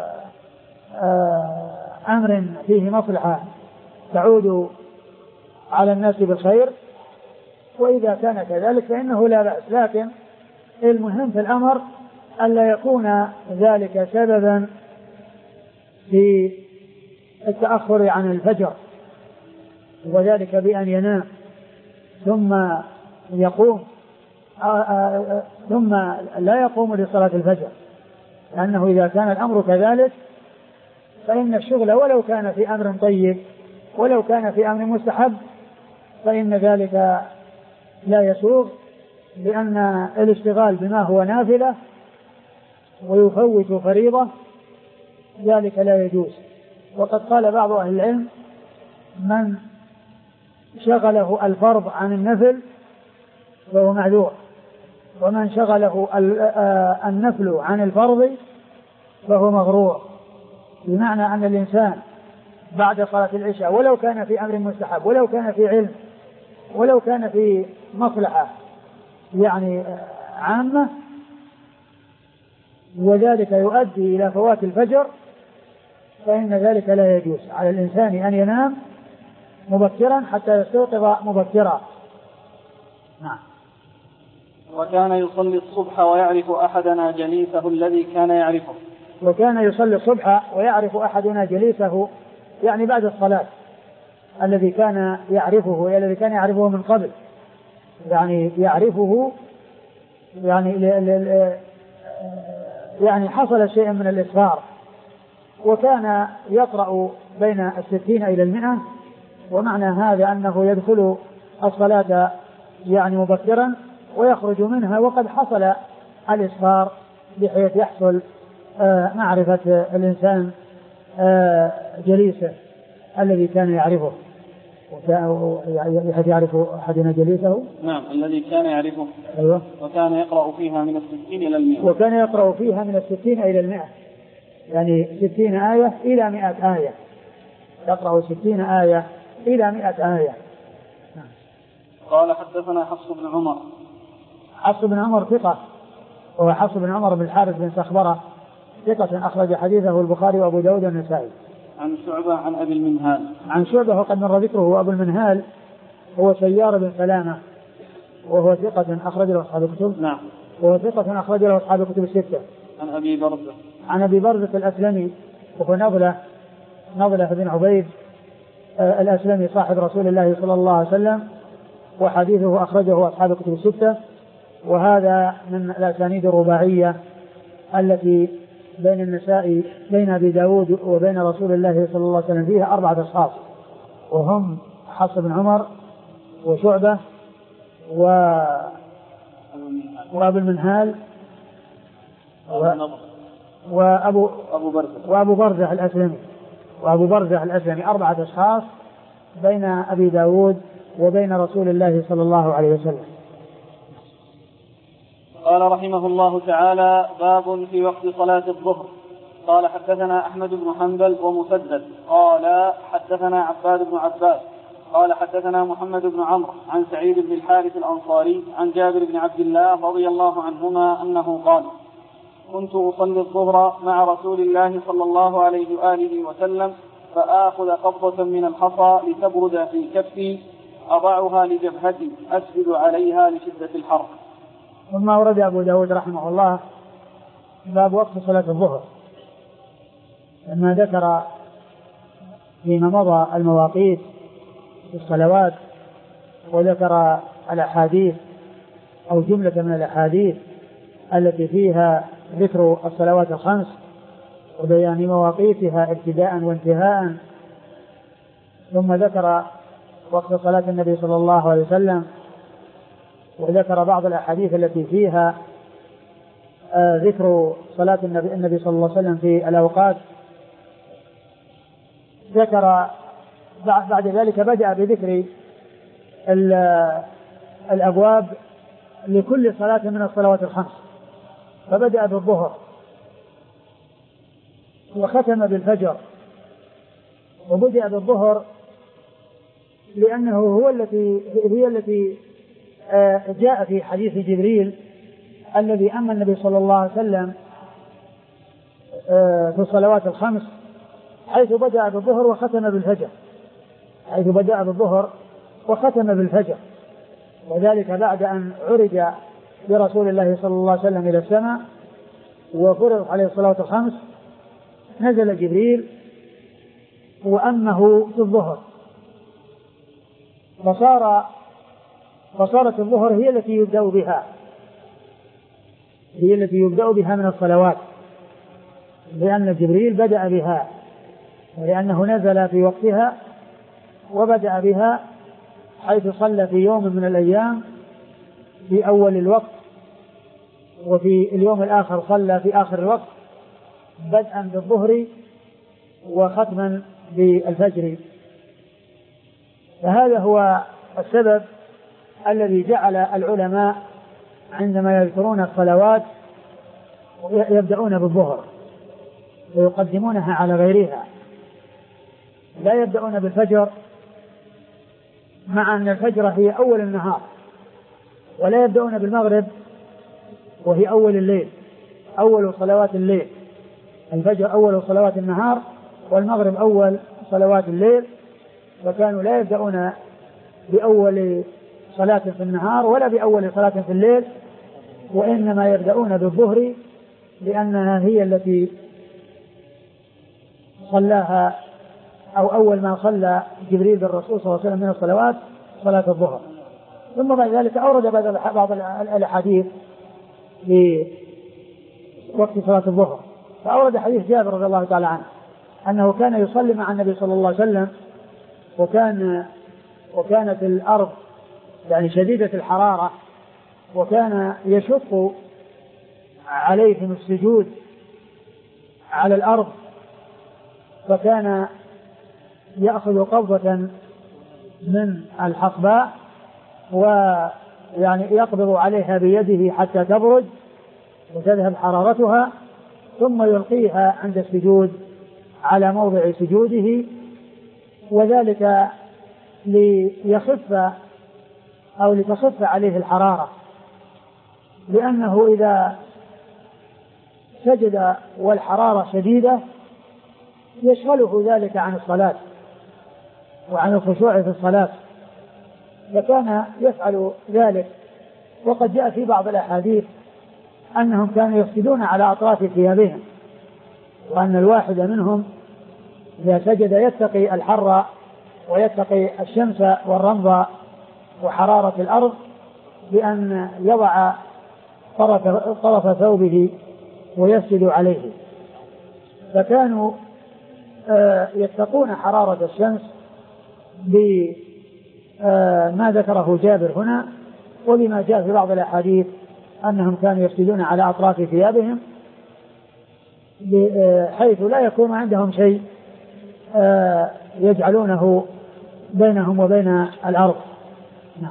آه أمر فيه مصلحة تعود على الناس بالخير، وإذا كان كذلك فإنه لا بأس، لكن المهم في الأمر ألا يكون ذلك سببا في التأخر عن الفجر، وذلك بأن ينام ثم يقوم آآ آآ ثم لا يقوم لصلاة الفجر، لأنه إذا كان الأمر كذلك فإن الشغل ولو كان في أمر طيب ولو كان في أمر مستحب فإن ذلك لا يسوغ، لأن الاشتغال بما هو نافلة ويفوت فريضة ذلك لا يجوز. وقد قال بعض أهل العلم من شغله الفرض عن النفل فهو معذور، ومن شغله النفل عن الفرض فهو مغرور، بمعنى أن الإنسان بعد صلاة العشاء ولو كان في أمر مستحب ولو كان في علم ولو كان في مصلحة يعني عامة وذلك يؤدي إلى فوات الفجر فإن ذلك لا يجوز. على الإنسان أن ينام مبكرا حتى يستيقظ مبكرا. نعم. وكان يصلي الصبح ويعرف أحدنا جليسه الذي كان يعرفه. وكان يصلي الصبح ويعرف أحدنا جليسه يعني بعد الصلاة الذي كان يعرفه الذي كان يعرفه من قبل، يعني يعرفه يعني يعني حصل شيء من الإصرار، وكان يقرأ بين الستين إلى المئة، ومعنى هذا أنه يدخل الصلاة يعني مبكرا ويخرج منها وقد حصل الإصرار بحيث يحصل آه معرفة الإنسان آه جليسه الذي كان يعرفه، بحيث يعرف أحدنا جليسه. نعم الذي كان يعرفه. أيوة. وكان يقرأ فيها من الستين إلى المئة. وكان يقرأ فيها من الستين إلى المئة، يعني ستين آية إلى مئة آية، يقرأ ستين آية إلى مئة آية. قال حدثنا حفص بن عمر. حفص بن عمر ثقة، وهو حفص بن عمر بن الحارث بن صخبرة ثقة أخرج حديثه البخاري وأبو داود والنسائي. عن شعبة عن أبي المنهال. عن شعبة وقد مر ذكره. وأبو المنهال هو سيار بن سلامة وهو ثقة أخرج له أصحاب الكتب. نعم. وهو ثقة أخرج له أصحاب الكتب الستة. عن أبي برزة. عن أبي برزة الأسلمي وهو نضلة نضلة بن عبيد آه الأسلمي صاحب رسول الله صلى الله عليه وسلم، وحديثه أخرجه أصحاب الكتب الستة. وهذا من الأسانيد الرباعية التي بين النساء بين أبي داود وبين رسول الله صلى الله عليه وسلم فيها أربعة أشخاص، وهم حفص بن عمر وشعبة و... وأبو المنهال و... وأبو أبو برزة وأبو برزة الأسلمي وأبو برزة الأسلمي أربعة أشخاص بين أبي داود وبين رسول الله صلى الله عليه وسلم. قال رحمه الله تعالى: باب في وقت صلاة الظهر. قال حدثنا أحمد بن حنبل ومسدد قال حدثنا عباد بن عباس قال حدثنا محمد بن عمرو عن سعيد بن الحارث الأنصاري عن جابر بن عبد الله رضي الله عنهما أنه قال: كنت أصلي الظهر مع رسول الله صلى الله عليه وآله وسلم فآخذ قبضة من الحصى لتبرد في كفي أضعها لجبهتي أسجد عليها لشدة الحر. ثم ورد أبو داود رحمه الله باب وقت صلاة الظهر، لما ذكر فيما مضى المواقيت في الصلوات وذكر الأحاديث أو جملة من الأحاديث التي فيها ذكر الصلوات الخمس وبيان مواقيتها ابتداء وانتهاء، ثم ذكر وقت صلاة النبي صلى الله عليه وسلم وذكر بعض الأحاديث التي فيها آه ذكر صلاة النبي, النبي صلى الله عليه وسلم في الأوقات. ذكر بعد ذلك بدأ بذكر الأبواب لكل صلاة من الصلوات الخمس، فبدأ بالظهر وختم بالفجر. وبدأ بالظهر لأنه هو التي هي التي جاء في حديث جبريل الذي أما النبي صلى الله عليه وسلم في الصلوات الخمس، حيث بدأ بالظهر وختم بالفجر حيث بدأ بالظهر وختم بالفجر وذلك بعد أن عرج برسول الله صلى الله عليه وسلم إلى السماء وفرض عليه الصلوات الخمس، نزل جبريل وأمه في الظهر، فصار فصارت الظهر هي التي يبدأ بها هي التي يبدأ بها من الصلوات، لأن جبريل بدأ بها ولأنه نزل في وقتها وبدأ بها، حيث صلى في يوم من الأيام في أول الوقت، وفي اليوم الآخر صلى في آخر الوقت، بدءا بالظهر وختما بالفجر. فهذا هو السبب الذي جعل العلماء عندما يذكرون الصلوات يبدأون بالظهر ويقدمونها على غيرها، لا يبدأون بالفجر، مع أن الفجر هي أول النهار، ولا يبدأون بالمغرب وهي أول الليل، أول صلوات الليل. الفجر أول صلوات النهار والمغرب أول صلوات الليل، فكانوا لا يبدأون بأول صلاة في النهار ولا بأول صلاة في الليل، وإنما يبدأون بالظهر لأنها هي التي صلاها أو أول ما صلى جبريل بالرسول صلى الله عليه وسلم من الصلوات صلاة الظهر. ثم بعد ذلك أورد بعض الأحاديث في وقت صلاة الظهر، فأورد حديث جابر رضي الله تعالى عنه أنه كان يصلي مع النبي صلى الله عليه وسلم، وكان وكانت الأرض يعني شديدة الحرارة، وكان يشق عليهم السجود على الأرض، فكان يأخذ قبضة من الحصباء ويعني يقبض عليها بيده حتى تبرد وتذهب حرارتها، ثم يلقيها عند السجود على موضع سجوده، وذلك ليخف أو لتصف عليه الحرارة، لأنه إذا سجد والحرارة شديدة يشغله ذلك عن الصلاة وعن الخشوع في الصلاة، فكان يفعل ذلك. وقد جاء في بعض الأحاديث أنهم كانوا يسجدون على أطراف ثيابهم، وأن الواحد منهم إذا سجد يتقي الحر ويتقي الشمس والرمض وحرارة الأرض بأن يضع طرف, طرف ثوبه ويسجد عليه. فكانوا يتقون حرارة الشمس بما ذكره جابر هنا، وبما جاء في بعض الأحاديث أنهم كانوا يسجدون على أطراف ثيابهم حيث لا يكون عندهم شيء يجعلونه بينهم وبين الأرض. نعم.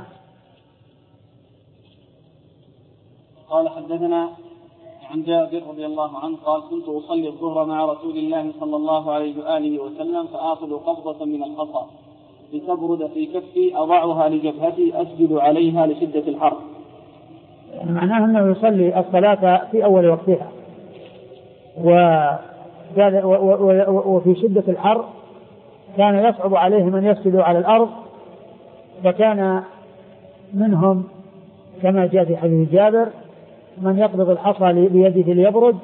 قال حدثنا عن جابر رضي الله عنه قال كنت أصلي الظهر مع رسول الله صلى الله عليه وآله وسلم فآخذ قبضة من الحصى لتبرد في كفي أضعها لجبهتي أسجد عليها لشدة الحر. يعني معناه أنه يصلي الصلاة في أول وقتها، وفي شدة الحر كان يصعب عليه من يسجد على الأرض، فكان منهم كما جاء في حديث جابر من يقبض الحصى بيده ليبرد،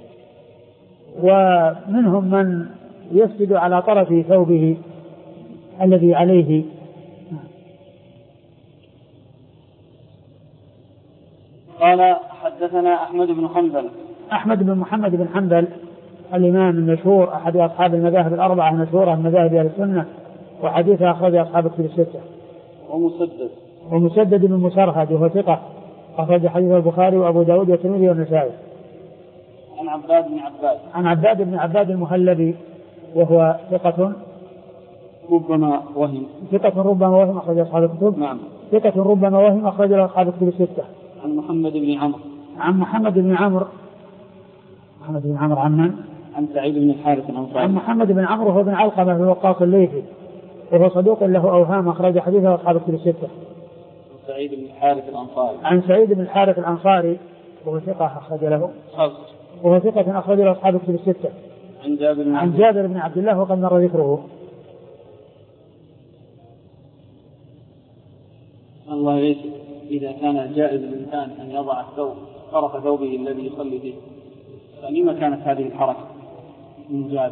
ومنهم من يسجد على طرف ثوبه الذي عليه. قال حدثنا أحمد بن حنبل. أحمد بن محمد بن حنبل الإمام المشهور أحد أصحاب المذاهب الأربعة المشهورة من مذاهب أهل السنة، وحديثه أخرج أصحاب الكتب الستة. ومسدد ومسدد بن مسرهد وهو ثقة أخرج حديث البخاري وأبو داود والترمذي والنسائي. عن عباد بن عباد. عن عباد بن عباد المهلبي وهو ثقة ربما وهم. ثقة ربما وهم أخرج أصحاب الكتب. نعم. ثقة ربما وهم أخرج أصحاب الكتب الستة. عن محمد بن عمرو. عن محمد بن عمرو. محمد بن عمرو عن من؟ عن سعيد بن الحارث الأنصاري. عن محمد بن عمرو هو بن علقمة بن وقاص الليثي وهو صدوق له أوهام أخرج حديثه أصحاب الكتب الستة. سعيد بن الحارث الأنصاري. عن سعيد بن الحارث الأنصاري وهو ثقة أخرج له. وهو ثقة أخرج له أصحاب الكتب الستة. عن جابر بن عن جابر بن عبد الله وقد مر ذكره. الله ليس إذا كان جائز للإنسان أن يضع الثوب طرف ثوبه الذي يصلي به، فلما كانت هذه الحركة من جابر؟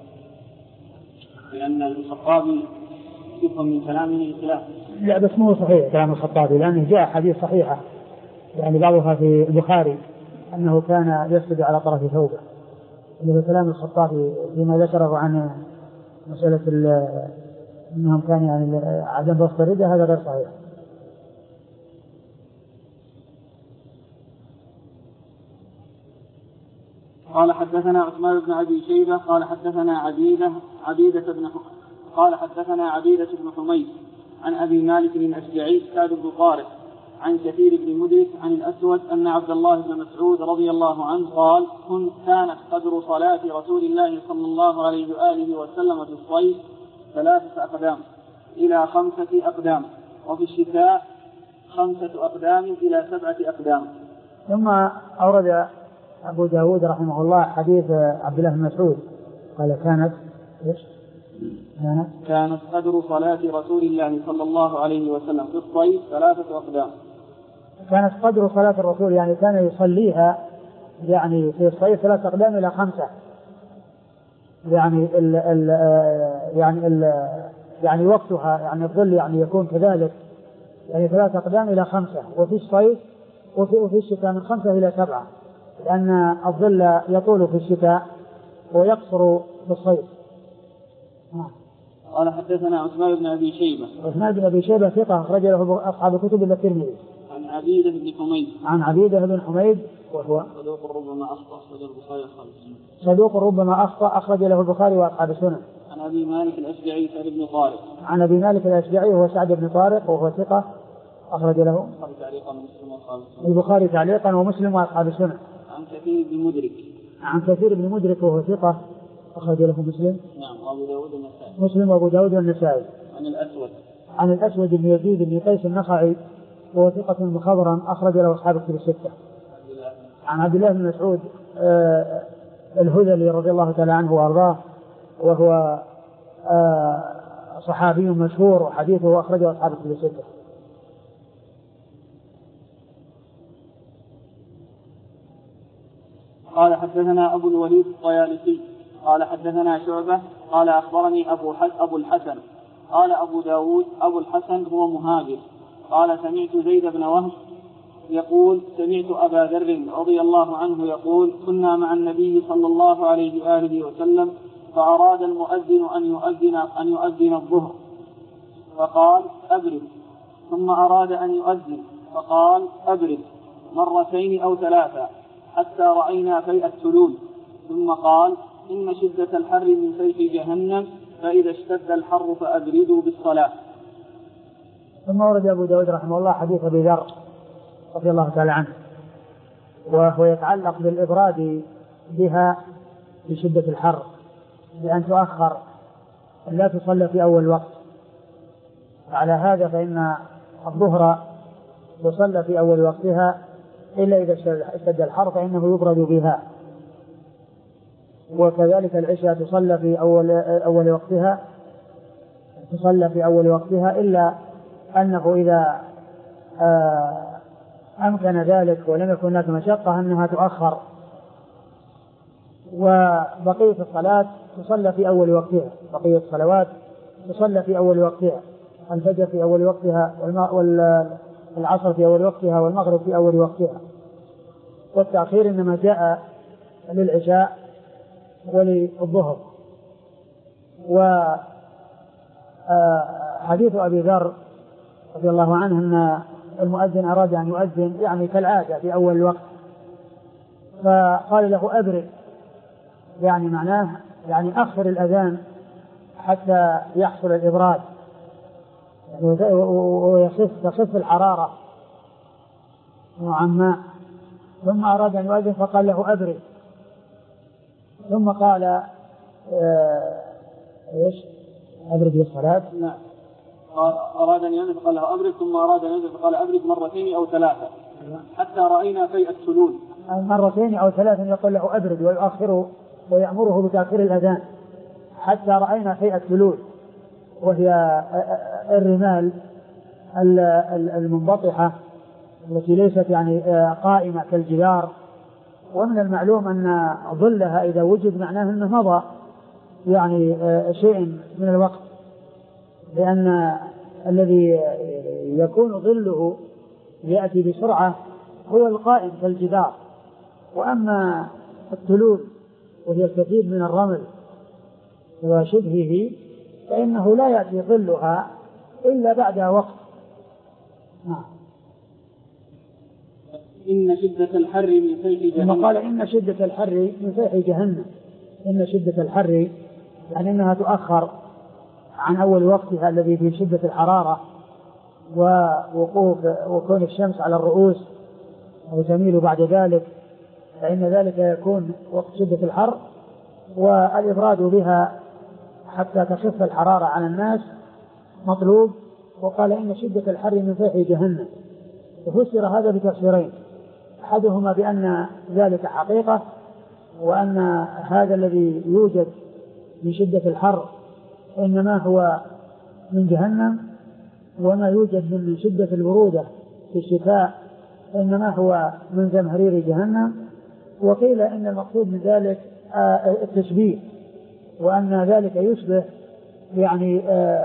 لأن الخطابي يفهم من كلامه خلاف. لا بس مو صحيح كلام الخطابي، لأنه جاء حديث صحيحة يعني بعضها في البخاري أنه كان يسجد على طرف ثوبه. إذا كلام الخطابي فيما ذكره عن مسألة أنهم كان يعني عدم بسط الردة هذا غير صحيح. قال حدثنا عثمان بن أبي شيبة قال حدثنا عبيدة عبيدة بن قال حدثنا عبيدة بن حميد عن أبي مالك الأشجعي سعد بن طارق عن كثير بن مدرك عن الأسود أن عبد الله بن مسعود رضي الله عنه قال كنت كانت قدر صلاة رسول الله صلى الله عليه وآله وسلم في الصيف ثلاثة أقدام إلى خمسة أقدام، وفي الشتاء خمسة أقدام إلى سبعة أقدام. ثم أورد أبو داود رحمه الله حديث عبد الله بن مسعود قال كانت إيش؟ كانت كانت قدر صلاة رسول الله صلى الله عليه وسلم في الصيف ثلاثة أقدام. كانت قدر صلاة الرسول يعني كان يصليها يعني في الصيف ثلاثة أقدام إلى خمسة، يعني ال ال يعني ال يعني وقتها يعني الظل يعني يكون كذلك يعني ثلاثة أقدام إلى خمسة، وفي الصيف وفي, وفي الشتاء من خمسة إلى سبعة، لأن الظل يطول في الشتاء ويقصر في الصيف. قال حدثنا عثمان بن أبي شيبة. عثمان بن أبي شيبة ثقة أخرج له أصحاب الكتب إلا الترمذي. عن عبيدة بن حميد. عن عبيدة بن حميد وهو صدوق ربما أخطأ أخرج البخاري وأصحاب السنن. صدوق ربما أخطأ أخرج له البخاري وأصحاب السنن. عن أبي مالك الأشجعي سعد بن طارق. عن أبي مالك الأشجعي وهو سعد بن طارق وهو ثقة أخرج له البخاري تعليقا ومسلم وأصحاب السنن. عن كثير بن مدرك. عن كثير بن مدرك وهو ثقة أخرج له مسلم. نعم وأبو داود والنسائي. مسلم وأبو داود والنسائي. عن الأسود. عن الأسود بن يزيد بن قيس النخعي وهو ثقة مخضرم أخرج له أصحاب الكتب الستة. عن عبد الله بن مسعود آه الهذلي رضي الله تعالى عنه وأرضاه، وهو آه صحابي مشهور وحديثه أخرجه أصحاب الكتب الستة. قال حدثنا أبو الوليد الطيالسي قال حدثنا شعبة قال أخبرني أبو, أبو الحسن قال أبو داود أبو الحسن هو مهاجر قال سمعت زيد بن وهب يقول سمعت أبا ذر رضي الله عنه يقول كنا مع النبي صلى الله عليه وآله وسلم فأراد المؤذن أن يؤذن, أن يؤذن الظهر فقال أبرد، ثم أراد أن يؤذن فقال أبرد مرتين أو ثلاثة حتى رأينا فيء التلول، ثم قال إن شدة الحر من سيف جهنم فإذا اشتد الحر فأبردوا بالصلاة. ثم ورد أبو داود رحمه الله حديث أبي ذر رضي الله تعالى عنه، وهو يتعلق بالإبراد بها في شدة الحر بأن تؤخر لا تصلى في أول وقت. على هذا فإن الظهر تصلى في أول وقتها إلا إذا اشتد الحر فإنه يبرد بها، وكذلك العشاء تصلى في أول, أول وقتها تصلى في أول وقتها إلا أنه إذا أمكن ذلك ولم يكن هناك مشقة أنها تؤخر. وبقية الصلاة تصلى في أول وقتها، بقية الصلوات تصلى في أول وقتها، الفجر في أول وقتها والعصر في أول وقتها والمغرب في أول وقتها، والتأخير إنما جاء للعشاء وللظهر. وحديث أبي ذر رضي الله عنه أن المؤذن أراد أن يؤذن يعني كالعادة في أول الوقت، فقال له أبرد، يعني معناه يعني أخر الأذان حتى يحصل الإبراد ويخف تخف الحرارة نوعا ما. ثم أراد أن يؤذن فقال له أبرد، ثم قال آه إيش أبرد بالصلاة. نعم أراد أن يؤذن فقال له أبرد، ثم أراد أن يؤذن فقال أبرد مرتين أو ثلاثة حتى رأينا فيء التلول. مرتين أو ثلاثة يقول له أبرد ويؤخره ويأمره بتأخير الأذان حتى رأينا فيء التلول، وهي الرمال المنبطحة التي ليست يعني قائمة كالجدار. ومن المعلوم أن ظلها إذا وجد معناه أنه مضى يعني شيء من الوقت، لأن الذي يكون ظله يأتي بسرعة هو القائم كالجدار، وأما التلول وهي الكثير من الرمل وشبهه فإنه لا يأتي ظلها إلا بعد وقت. نعم. إن شدة الحر من فيح جهنم. ثم قال إن شدة الحر من فيح جهنم. إن شدة الحر يعني أنها تؤخر عن أول وقتها الذي في شدة الحرارة ووقوف وكون الشمس على الرؤوس وتميل بعد ذلك، فإن ذلك يكون وقت شدة الحر، والإبراد بها حتى تخف الحرارة على الناس مطلوب. وقال إن شدة الحر من فيح جهنم، وفسر هذا بتفسيرين، أحدهما بأن ذلك حقيقة، وأن هذا الذي يوجد من شدة الحر إنما هو من جهنم، وما يوجد من شدة البرودة في الشتاء إنما هو من زمهرير جهنم. وقيل إن المقصود من ذلك التشبيه، وأن ذلك يشبه يعني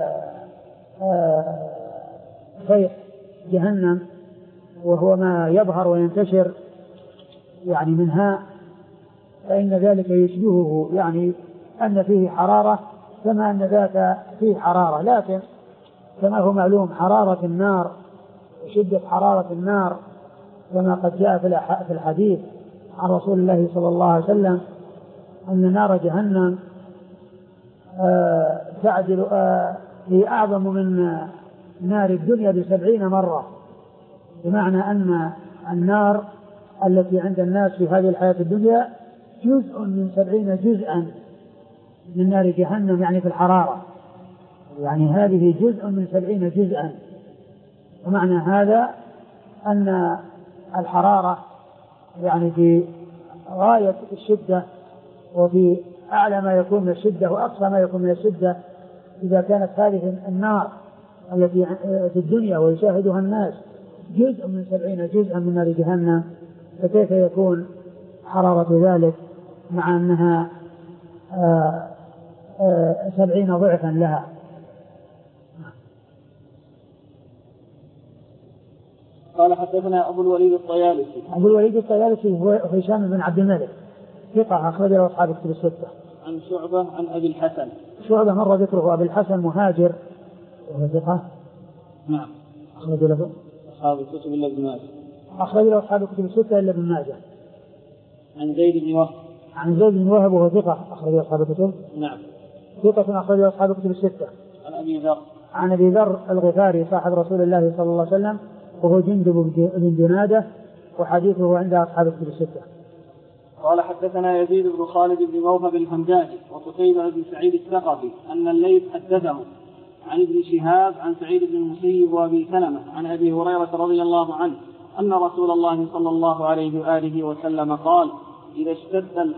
فيح جهنم، وهو ما يظهر وينتشر يعني منها، فإن ذلك يشبهه يعني أن فيه حرارة كما أن ذاك فيه حرارة، لكن كما هو معلوم حرارة النار وشدة حرارة النار كما قد جاء في الحديث عن رسول الله صلى الله عليه وسلم أن نار جهنم آه تعدل آه هي أعظم من نار الدنيا بسبعين مرة، بمعنى أن النار التي عند الناس في هذه الحياة الدنيا جزء من سبعين جزءا من نار جهنم يعني في الحرارة، يعني هذه جزء من سبعين جزءا. ومعنى هذا أن الحرارة يعني في غاية الشدة وفي أعلى ما يكون من الشدة وأقصى ما يكون من الشدة إذا كانت هذه النار التي في الدنيا ويشاهدها الناس جزء من سبعين جزءا من نار جهنم، فكيف يكون حرارة ذلك مع أنها آآ آآ سبعين ضعفا لها. قال حدثنا أبو الوليد الطيالسي. أبو الوليد الطيالسي هو هشام بن عبد الملك ثقة أخرج له أصحاب الكتب الستة. عن شعبة عن أبي الحسن. شعبة مر ذكره. أبي الحسن مهاجر وهو ثقة. نعم. أخرج له أصحاب الكتب إلا ابن ماجه. أخرج له أصحاب الكتب الستة إلا ابن ماجه. عن زيد بن وهب. عن زيد بن وهب وهو ثقة أخرج له أصحاب الكتب. نعم. ثقة أخرج له أصحاب الكتب الستة. عن أبي ذر. عن أبي ذر الغفاري صاحب رسول الله صلى الله عليه وسلم وهو جندب بن جنادة وحديثه عند أصحاب الكتب الستة. قال حدثنا يزيد بن خالد بن موهب الحمداني وقتيبة بن سعيد الثقفي أن الليث حدثه عن ابن شهاب عن سعيد بن المسيب وأبي سلمة عن أبي هريرة رضي الله عنه أن رسول الله صلى الله عليه وآله وسلم قال إذا اشتد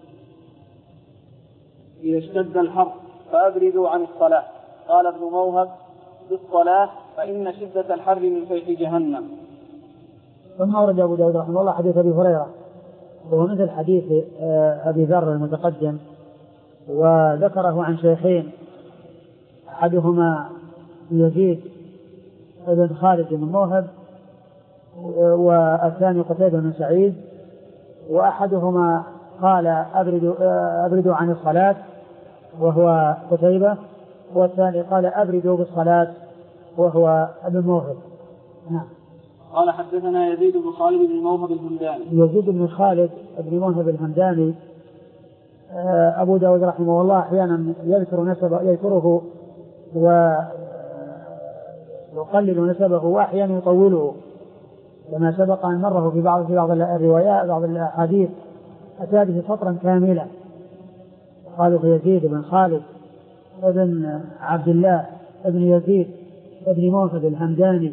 إذا اشتد الحر فأبردوا عن الصلاة. قال ابن موهب بالصلاة فإن شدة الحر من فيح جهنم. ثم أورد أبو داود رحمه الله حديث أبي هريرة وهو مثل حديث أبي ذر المتقدم وذكره عن شيخين أحدهما يزيد بن خالد بن موهب والثاني قتيبة بن سعيد وأحدهما قال أبردوا, أبردوا عن الصلاة وهو قتيبة والثاني قال أبردوا بالصلاة وهو ابن موهب. نعم. قال حدثنا يزيد بن خالد بن موهب الهمداني. يزيد بن خالد بن موهب الهمداني أبو داود رحمه الله أحيانا يذكر نسبه يذكره ويقلل نسبه وأحيانا يطوله كما سبق أن مره في بعض في بعض الروايات بعض الأحاديث أتى به سطرا كاملا. قالوا في يزيد بن خالد ابن عبد الله ابن يزيد ابن موهب الهمداني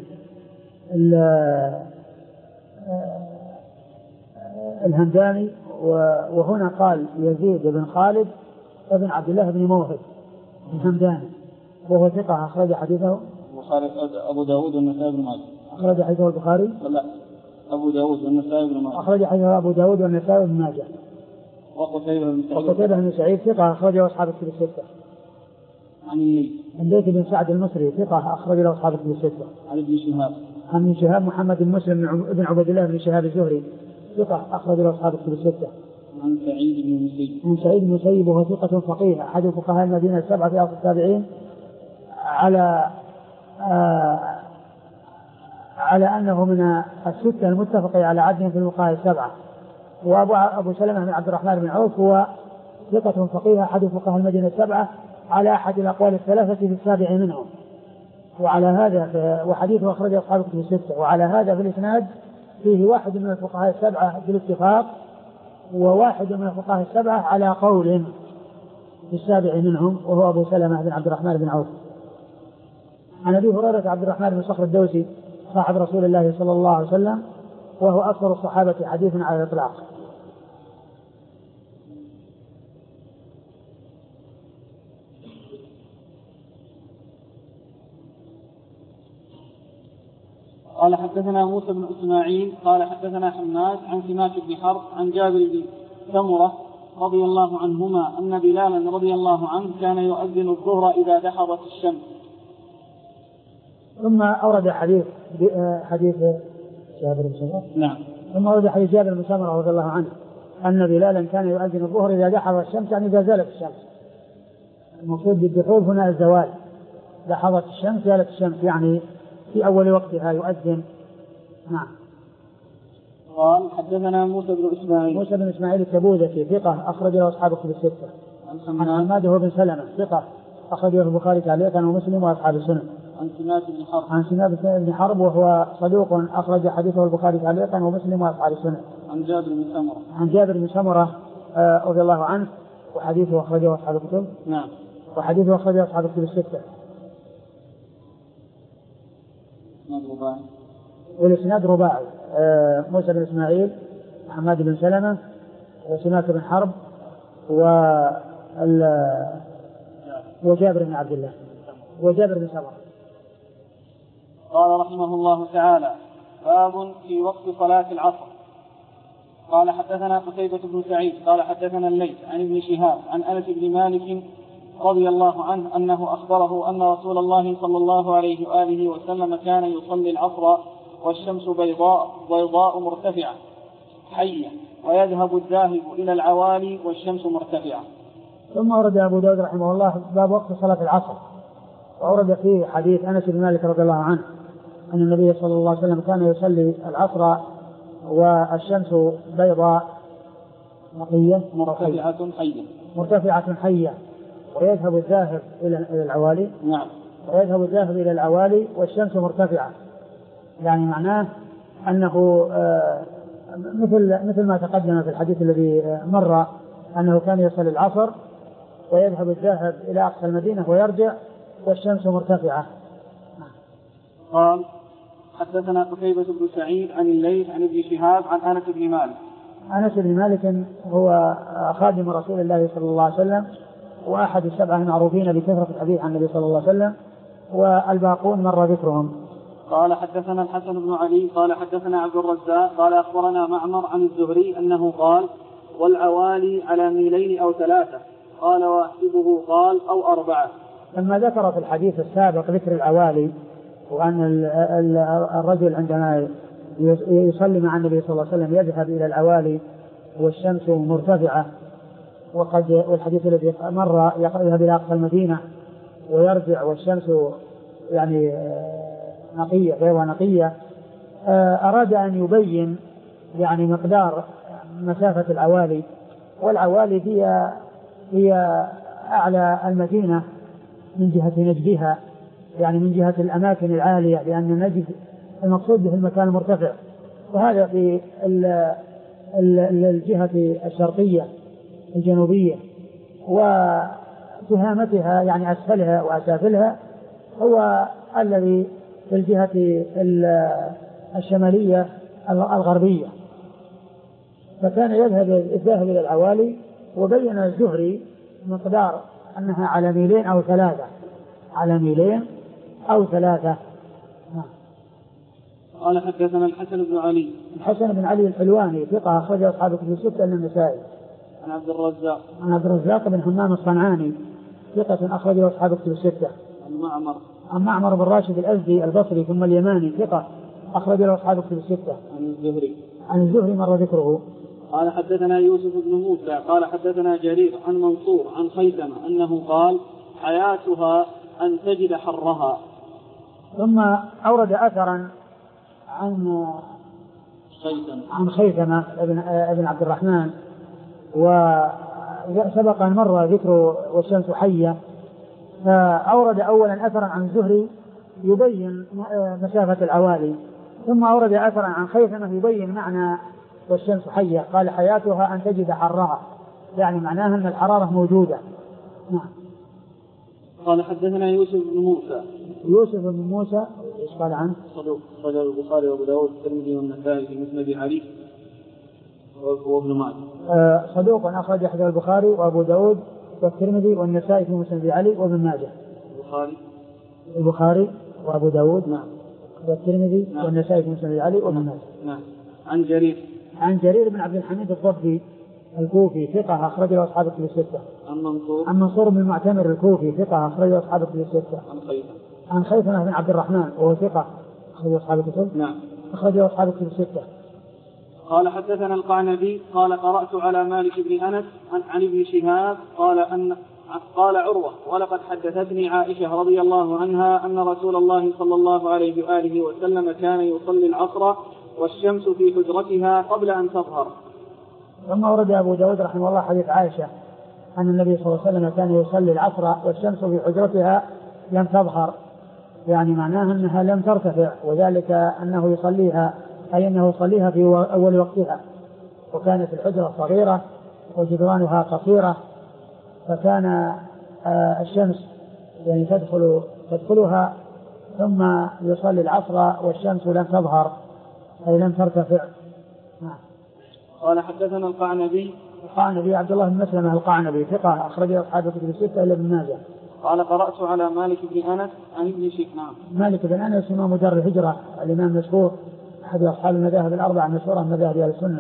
الهمداني وهنا قال يزيد بن خالد ابن عبد الله بن موهب الهمداني وهو ثقة أخرج حديثه أبو داود والنسائي بن ماجه. أخرج حديثه البخاري. لا أبو داود والنسائي بن ماجه. أخرج حديثه أبو داود والنسائي بن ماجه. وقتيبة بن سعيد. وقتيبة بن سعيد ثقة أخرجه أصحاب الكتب الستة. عن الليث. الليث بن سعد المصري ثقة أخرج له أصحاب الكتب الستة. عن ابن شهاب. عن ابن شهاب محمد بن مسلم بن عبد الله بن شهاب الزهري ثقة أخرج له أصحاب الكتب الستة. عن سعيد بن المسيب. عن سعيد بن المسيب وهو ثقة فقيه أحد فقهاء المدينة السبعة في عصر التابعين على آه على أنه من الستة المتفق على عدهم في الفقهاء السبعة. وأبو أبو سلمة بن عبد الرحمن بن عوف هو ثقة فقيه أحد فقهاء المدينة السبعة على أحد الأقوال الثلاثة في السابع منهم. وعلى هذا وحديثه أخرجه أصحاب الكتب الستة. وعلى هذا في الإسناد فيه واحد من الفقهاء السبعة بالاتفاق وواحد من الفقهاء السبعة على قول في السابع منهم وهو أبو سلمة بن عبد الرحمن بن عوف. عن أبي هريرة عبد الرحمن بن صخر الدوسي صاحب رسول الله صلى الله عليه وسلم وهو أكثر الصحابة حديثا على الإطلاق. قال حدثنا موسى بن إسماعيل قال حدثنا حماد عن سماك بن حرب عن جابر بن سمرة رضي الله عنهما أن بلالا رضي الله عنه كان يؤذن الظهر إذا دحضت الشمس. ثم أورد حديث حديث جابر بن سمرة. نعم. ثم أورد حديث جابر بن سمرة رضي الله عنه أن بلالا كان يؤذن الظهر إذا دحضت الشمس يعني إذا زالت الشمس. المقصود بالدحول هنا الزوال. دحضت الشمس زالت الشمس يعني في أول وقتها يؤذن. نعم. قال حدثنا موسى بن إسماعيل. موسى بن إسماعيل التبوذكي ثقة أخرج له أصحاب الكتب الستة. عن حماد بن سلمة ثقة أخرج له البخاري تعليقا ومسلم وأصحاب السنن. عن سماك بن حرب. عن سماك بن حرب وهو صدوق أخرج حديثه البخاري تعليقا ومسلم وأصحاب السنن. عن جابر بن سمرة. عن جابر بن سمرة رضي الله عنه وحديثه أخرجه أصحاب الكتب. نعم. وحديثه أخرجه أصحاب الكتب الستة. والإسناد رباعي، آه موسى بن إسماعيل، محمد بن سلمة، وسماك بن حرب، وجابر بن عبد الله وجابر بن سمرة. قال رحمه الله تعالى: باب في وقت صلاة العصر. قال حدثنا قتيبة بن سعيد قال حدثنا الليث عن ابن شهاب عن أنس بن مالك رضي الله عنه أنه أخبره أن رسول الله صلى الله عليه وآله وسلم كان يصلي العصر والشمس بيضاء بيضاء مرتفعة حية، ويذهب الذاهب إلى العوالي والشمس مرتفعة. ثم ورد أبو داود رحمه الله باب وقت صلاة العصر، وأورد فيه حديث أنس بن مالك رضي الله عنه أن النبي صلى الله عليه وسلم كان يصلي العصر والشمس بيضاء نقية مرتفعة حية مرتفعة حية ويذهب الذاهب إلى العوالي. نعم. ويذهب الذاهب إلى العوالي والشمس مرتفعة، يعني معناه أنه مثل مثل ما تقدم في الحديث الذي مر أنه كان يصلي العصر ويذهب الذاهب إلى أقصى المدينة ويرجع والشمس مرتفعة. قال حدثنا قتيبة بن سعيد عن الليث عن ابن شهاب عن أنس بن مالك. أنس بن مالك هو خادم رسول الله صلى الله عليه وسلم، وأحد السبعة المعروفين بكثرة الحديث عن النبي صلى الله عليه وسلم، والباقون مر ذكرهم. قال حدثنا الحسن بن علي قال حدثنا عبد الرزاق قال أخبرنا معمر عن الزهري أنه قال: والعوالي على ميلين أو ثلاثة. قال: واحسبه قال: أو أربعة. لما ذكر في الحديث السابق ذكر العوالي، وأن الرجل عندما يصلي مع النبي صلى الله عليه وسلم يذهب إلى العوالي والشمس مرتفعة، وقد والحديث الذي مر يذهب إلى أقصى المدينة ويرجع والشمس يعني نقية بيضاء نقية، أراد أن يبين يعني مقدار مسافة العوالي. والعوالي هي هي أعلى المدينة من جهة نجدها، يعني من جهة الأماكن العالية، لأن نجد المقصود به المكان المرتفع، وهذا في الجهة الشرقية الجنوبية، وتهامتها يعني أسفلها وأسافلها هو الذي في الجهة الشمالية الغربية. فكان يذهب الذاهب إلى العوالي، وبين الزهري مقدار أنها على ميلين أو ثلاثة على ميلين أو ثلاثة. قال حدثنا الحسن بن علي الحسن بن علي الحلواني ثقة أخرج أصحاب كتب الستة إلا النسائي. عن عبد الرزاق عن عبد الرزاق بن حمام الصنعاني ثقة أخرج أصحاب كتب الستة. عن معمر عن معمر بن راشد الأزدي البصري ثم اليماني ثقة أخرج أصحاب كتب الستة. عن الزهري عن الزهري مر ذكره. قال حدثنا يوسف بن موسى قال حدثنا جرير عن منصور عن خيثمة أنه قال: حياتها أن تجد حرها. ثم أورد أثرا عن خيثمة عن خيثمة ابن ابن عبد الرحمن، وسبق أن مر ذكر والشمس حية، فأورد أولا أثرا عن الزهري يبين مسافة العوالي، ثم أورد أثرا عن خيثمة يبين معنى والشمس حية. قال: حياتها أن تجد حرها، يعني معناها أن الحرارة موجودة. نعم. قال حدثنا يوسف بن موسى يوسف بن موسى ايش قال عنه؟ صدوق أخرجه البخاري وأبو داود والترمذي والنسائي في مسند علي وابن ماجه. آه صدوق أخرج حديث البخاري وأبو داود والترمذي والنسائي في مسند علي وابن ماجه. البخاري البخاري وأبو داود نعم والترمذي نعم. والنسائي في مسند علي وابن ماجه. نعم. عن جرير عن جرير بن عبد الحميد الضبي الكوفي ثقة أخرج له أصحاب الكتب الستة. عن منصور عن منصور بن المعتمر الكوفي ثقة أخرج له أصحاب الكتب الستة. عن خيثمة عن خيثمة بن عبد الرحمن وهو ثقة أخرج له أصحاب الكتب. نعم. أخرج له أصحاب الكتب الستة. قال حدثنا القعنبي قال: قرأت على مالك بن أنس عن, عن ابن شهاب قال أن قال عروة: ولقد حدثتني عائشة رضي الله عنها أن رسول الله صلى الله عليه وآله وسلم كان يصلي العصر والشمس في حجرتها قبل أن تظهر. ثم ورد أبو داود رحمه الله حديث عائشة أن النبي صلى الله عليه وسلم كان يصلي العصر والشمس في حجرتها لم تظهر، يعني معناها أنها لم ترتفع، وذلك أنه يصليها أي أنه يصليها في أول وقتها، وكانت الحجرة صغيرة وجدرانها قصيرة، فكان الشمس يعني تدخل تدخلها ثم يصلي العصر والشمس لم تظهر، أي لم ترتفع. نعم. قال حدثنا القعنبي. القعنبي عبد الله بن مسلمة القعنبي ثقة أخرج أصحاب الكتب الستة إلا ابن ماجه. قال قرأت على مالك بن أنس عن ابن شهاب. مالك بن أنس إمام دار الهجرة الإمام المشهور أحد أصحاب المذاهب الأربعة المشهورة من مذاهب أهل السنة.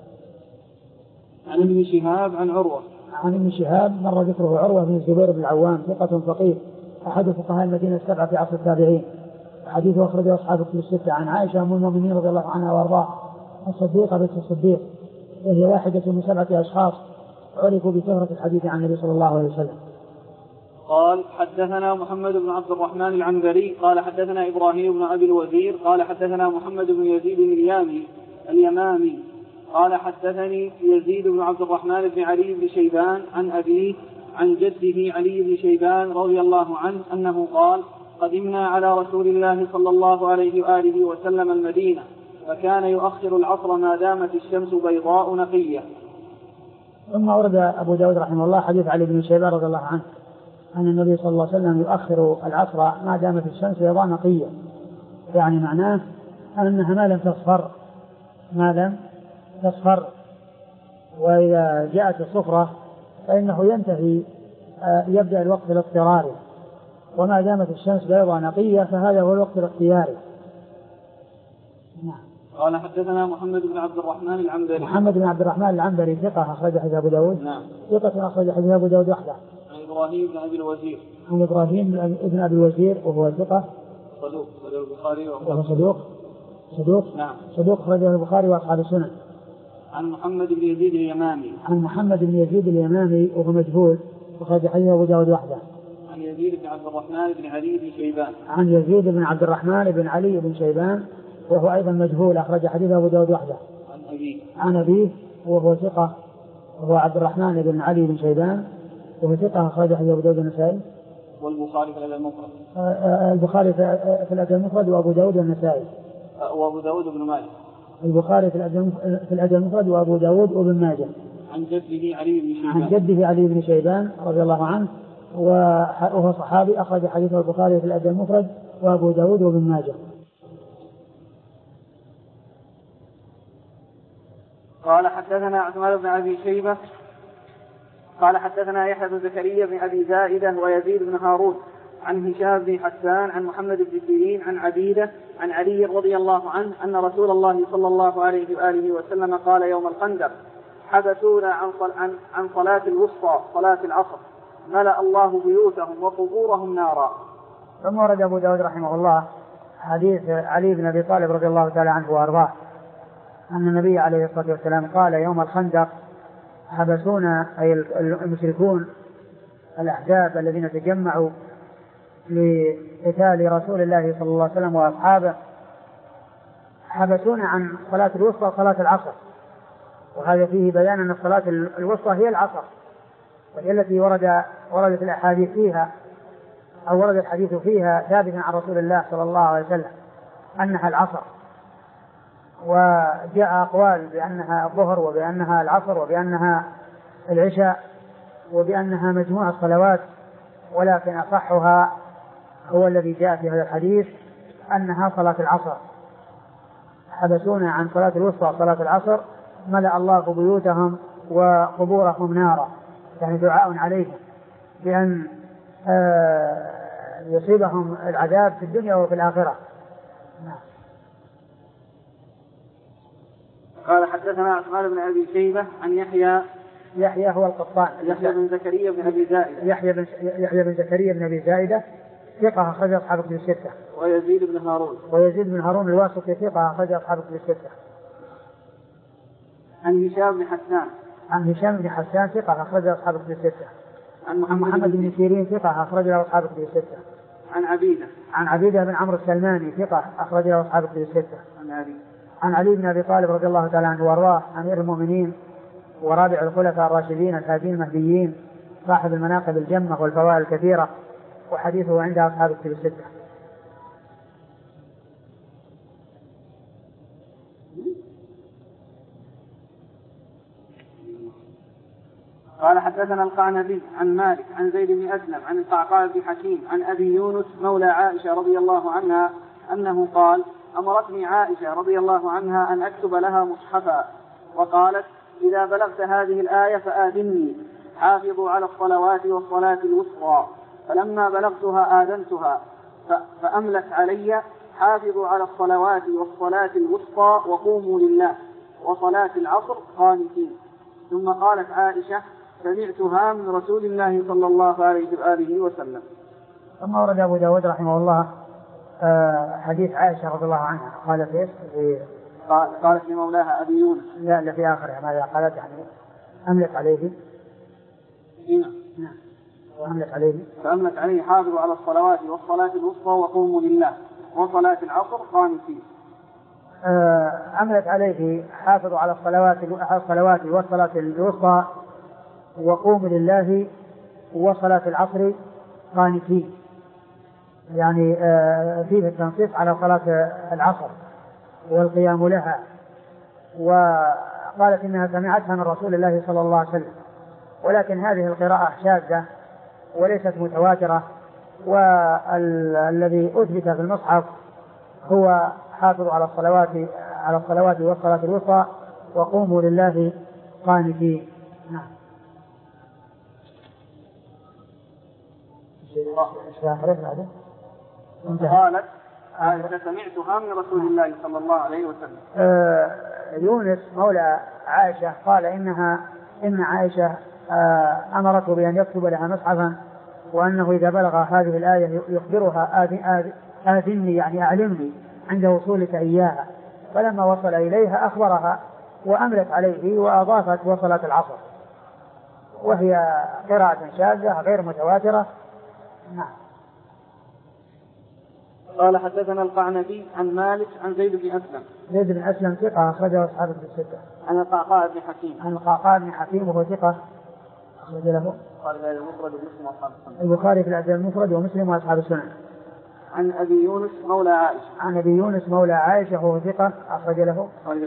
عن ابن شهاب عن عروة. عن ابن شهاب مر ذكره عروة بن الزبير بن العوام ثقة فقيه أحد فقهاء المدينة السبعة في عصر التابعين. حديثه أخرجه أصحاب الكتب الستة. عن عائشة أم المؤمنين رضي الله عنها وأرضاها الصديقة بنت الصديق وهي واحدة من سبعة أشخاص عرفوا بكثرة الحديث عن النبي صلى الله عليه وسلم. قال حدثنا محمد بن عبد الرحمن العنبري قال حدثنا إبراهيم بن أبي الوزير قال حدثنا محمد بن يزيد اليامي اليمامي قال حدثني يزيد بن عبد الرحمن بن علي بن شيبان عن أبيه عن جده علي بن شيبان رضي الله عنه أنه قال قدمنا على رسول الله صلى الله عليه وآله وسلم المدينة فكان يؤخر العصر ما دامت الشمس بيضاء نقية. ثم ورد أبو داود رحمه الله حديث علي بن شيبان رضي الله عنه أن النبي صلى الله عليه وسلم يؤخر العصر ما دامت الشمس بيضاء نقية، يعني معناه أنها ما لم تصفر ما لم تصفر وإذا جاءت الصفرة فإنه ينتهي يبدأ الوقت الاضطراري، وما دامت الشمس بيضاء نقية فهذا هو الوقت الاختياري. نعم. قال حدثنا محمد بن عبد الرحمن العنبري. محمد بن عبد الرحمن العنبري ثقة أخرج حديث أبو داود. نعم. ثقة أخرج حديث أبو داود وحده. عن إبراهيم بن أبي الوزير. عن إبراهيم بن أبي الوزير وهو ثقة صدوق صدوق البخاري وهو صدوق صدوق نعم صدوق أخرجه البخاري وأصحاب السنن. عن محمد بن يزيد اليمامي. عن محمد بن يزيد اليمامي وهو مجهول أخرج حديث أبو داود وحده. عن يزيد بن عبد الرحمن بن علي بن شيبان. عن يزيد بن عبد الرحمن بن علي بن شيبان وهو أيضا مجهول أخرج حديث أبو داود وحده. عن أبيه. عن أبيه وهو ثقة وهو عبد الرحمن بن علي بن شيبان وهو ثقة أخرج حديث أبو داود النسائي. والبخاري في الأدب المفرد. البخاري في الأدب المفرد وأبو داود والنسائي. وأبو داود بن ماجه. البخاري في الأدب المفرد وأبو داود وابن ماجه. عن جده علي بن شيبان. عن جده علي بن شيبان رضي الله عنه وهو صحابي أخرج حديث البخاري في الأدب المفرد وأبو داود وابن ماجه. قال حدثنا عثمان بن أبي شيبة قال حدثنا يحيى بن زكريا بن أبي زائدة ويزيد بن هارون عن هشام بن حسان عن محمد بن سيرين عن عبيدة عن علي رضي الله عنه أن رسول الله صلى الله عليه وآله وسلم قال يوم الخندق حبسونا عن عن عن صلاة الوسطى صلاة العصر ملأ الله بيوتهم وقبورهم نارا. ثم ورد أبو داود رحمه الله حديث علي بن أبي طالب رضي الله تعالى عنه وأرضاه أن النبي عليه الصلاة والسلام قال يوم الخندق حبسونا أي المشركون الأحزاب الذين تجمعوا لقتال رسول الله صلى الله عليه وسلم وأصحابه حبسونا عن صلاة الوسطى صلاة العصر، وهذا فيه بيان أن الصلاة الوسطى هي العصر وهي التي ورد وردت الأحاديث فيها أو ورد الحديث فيها ثابتا عن رسول الله صلى الله عليه وسلم أنها العصر، وجاء أقوال بأنها الظهر وبأنها العصر وبأنها العشاء وبأنها مجموعة الصلوات، ولكن أصحها هو الذي جاء في هذا الحديث أنها صلاة العصر. حبسونا عن صلاة الوسطى صلاة العصر ملأ الله بيوتهم وقبورهم نارا، يعني دعاء عليهم بأن يصيبهم العذاب في الدنيا وفي الآخرة. قال حدثنا عثمان بن أبي شيبة عن يحيى يحيى هو القطان يحيى بن زكريا بن أبي زائدة يحيى بن يحيى بن زكريا بن أبي زائدة ثقة أخرج أصحاب الكتب الستة. ويزيد بن هارون ويزيد بن هارون الواسطي ثقة أخرج أصحاب الكتب الستة. عن هشام بن حسان عن هشام بن حسان ثقة أخرج أصحاب الكتب الستة. عن محمد, محمد بن سيرين ثقة أخرج أصحاب الكتب الستة. عن عبيدة عن عبيدة بن عمرو السلماني ثقة أخرج أصحاب الكتب الستة. عن علي عن علي بن أبي طالب رضي الله تعالى عنه وارضاه أمير المؤمنين ورابع الخلفاء الراشدين الهادين المهديين صاحب المناقب الجمة والفوائد الكثيرة، وحديثه عند أصحاب الكتب الستة. قال حدثنا القعنبي عن مالك عن زيد بن أسلم عن القعقاع بن حكيم عن أبي يونس مولى عائشة رضي الله عنها أنه قال أمرتني عائشة رضي الله عنها أن أكتب لها مصحفا، وقالت: إذا بلغت هذه الآية فآذني، حافظوا على الصلوات والصلاة الوسطى. فلما بلغتها آذنتها فأملت علي: حافظوا على الصلوات والصلاة الوسطى وقوموا لله، وصلاة العصر قانتين. ثم قالت عائشة: سمعتها من رسول الله صلى الله عليه وآله وسلم. ثم ورد أبو داود رحمه الله حديث عائشة رضي الله عنها قالت إيش؟ قالت لمولاها أبي يونس. لا اللي في آخرها ماذا قالت؟ يعني أملت عليه. نعم. أملت عليه فأملت عليه: حافظوا على الصلوات والصلاة الوسطى وقوموا لله، وصلاة العصر قانتين. أملت عليه: حافظوا على الصلوات الصلوات والصلاة الوسطى وقوموا لله، وصلاة العصر قانتين. يعني فيه التنصيص على صلاة العصر والقيام لها. وقالت إنها سمعتها من رسول الله صلى الله عليه وسلم، ولكن هذه القراءة شاذة وليست متواترة، والذي أثبت في المصحف هو: حافظوا على الصلوات على الصلوات والصلاة الوسطى وقوموا لله قانتين. نعم. قالت عائشة: سمعتها من رسول الله صلى الله عليه وسلم. آه يونس مولى عائشة قال إنها إن عائشة آه أمرته بأن يكتب لها مصحفا، وأنه إذا بلغ هذه الآية يخبرها: آذني يعني أعلمني عند وصولك إياها. فلما وصل إليها أخبرها وأملت عليه وأضافت وصلت العصر، وهي قراءة شاذة غير متواترة. نعم. قال: حدثنا القعنبي عن مالك عن زيد بن أسلم. زيد بن أسلم ثقة أخرجه أصحاب الستة. عن القعقاع بن حكيم. عن القعقاع بن حكيم وهو ثقة أخرج له البخاري في الأدب المفرد ومسلم وأصحاب السنن. عن أبي يونس مولى عائشة. عن أبي يونس مولى عائشة وهو ثقة أخرج له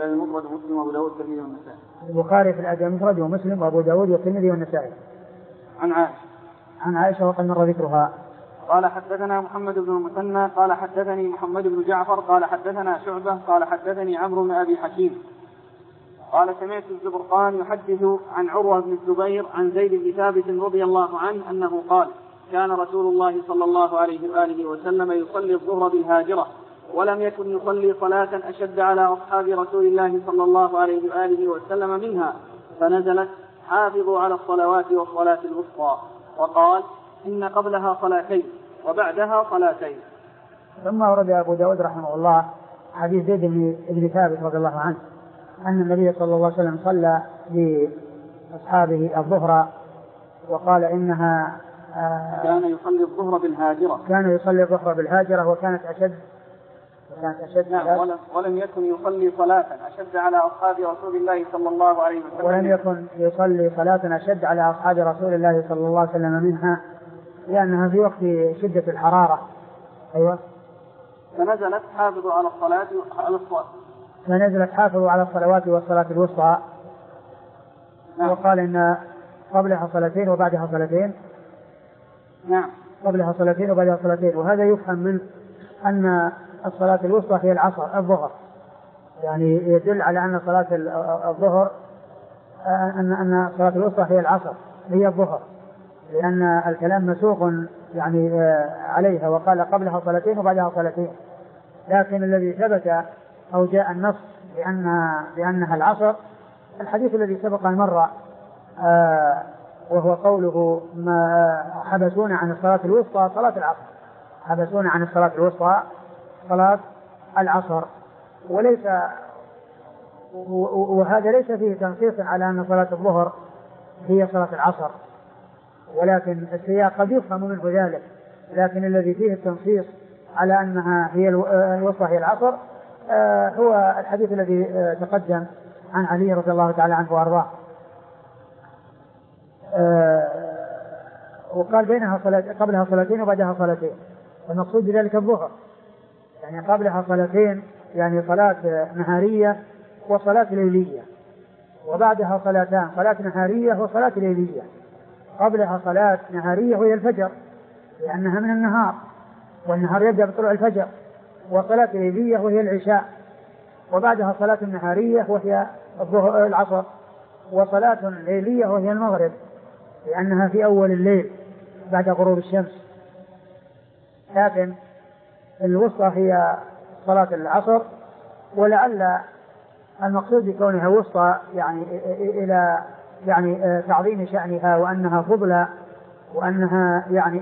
البخاري في الأدب المفرد ومسلم وأبو داود والترمذي والنسائي. عن عائشة. عن عائشة وقد مر ذكرها. قال: حدثنا محمد بن المثنى قال حدثني محمد بن جعفر قال حدثنا شعبة قال حدثني عمرو بن أبي حكيم قال: سمعت الزبرقان يحدث عن عروة بن الزبير عن زيد بن ثابت رضي الله عنه أنه قال: كان رسول الله صلى الله عليه وآله وسلم يصلي الظهر بالهاجرة، ولم يكن يصلي صلاة أشد على أصحاب رسول الله صلى الله عليه وآله وسلم منها، فنزلت: حافظوا على الصلوات والصلاة الوسطى، وقال: إن قبلها صلاتين وبعدها صلاتين. ثم ورد أبو داود رحمه الله حديث زيد بن ثابت رضي الله عنه أن النبي صلى الله عليه وسلم صلى لأصحابه الظهر، وقال إنها آه كان يصلي الظهر بالهاجرة. كان يصلي الظهر بالهاجرة وكانت أشد وكانت أشد نعم. ولم, ولم يكن يصلي صلاة أشد على أصحاب رسول الله صلى الله عليه وسلم ولم يكن يصلي صلاة أشد على أصحاب رسول الله صلى الله عليه وسلم منها، لأنها في وقت شدة الحرارة. أيوة. فنزلت: حافظوا على الصلاة على الصلاة فنزلت حافظوا على الصلوات والصلاة الوسطى. نعم. وقال إن قبلها صلاتين وبعدها صلاتين. نعم. قبلها صلاتين وبعدها صلاتين. وهذا يفهم من أن الصلاة الوسطى هي العصر الظهر، يعني يدل على أن صلاة الظهر أن أن الصلاة الوسطى هي العصر هي الظهر، لأن الكلام مسوق يعني عليها، وقال قبلها صلاتين وبعدها صلاتين. لكن الذي ثبت أو جاء النص بأن بأنها العصر الحديث الذي سبق المرة، آه وهو قوله: ما حبسونا عن الصلاة الوسطى صلاة العصر، حبسونا عن الصلاة الوسطى صلاة العصر. وليس وهذا ليس فيه تنصيص على أن صلاة الظهر هي صلاة العصر، ولكن السياق قد يفهم منه ذلك، لكن الذي فيه التنصيص على أنها هي الوسطى هي العصر آه هو الحديث الذي آه تقدم عن علي رضي الله تعالى عنه وأرضاه. آه وقال بينها صلاة قبلها صلاتين وبعدها صلاتين، والمقصود بذلك الظهر، يعني قبلها صلاتين يعني صلاة نهارية وصلاة ليلية، وبعدها صلاتان صلاة نهارية وصلاة ليلية. قبلها صلاة نهارية وهي الفجر، لأنها من النهار، والنهار يبدأ بطلوع الفجر، وصلاة ليلية وهي العشاء، وبعدها صلاة نهارية وهي الظهر العصر، وصلاة ليلية وهي المغرب لأنها في أول الليل بعد غروب الشمس. لكن الوسطى هي صلاة العصر، ولعل المقصود بكونها وسطى يعني إلى يعني تعظيم شأنها وأنها فضلى وأنها يعني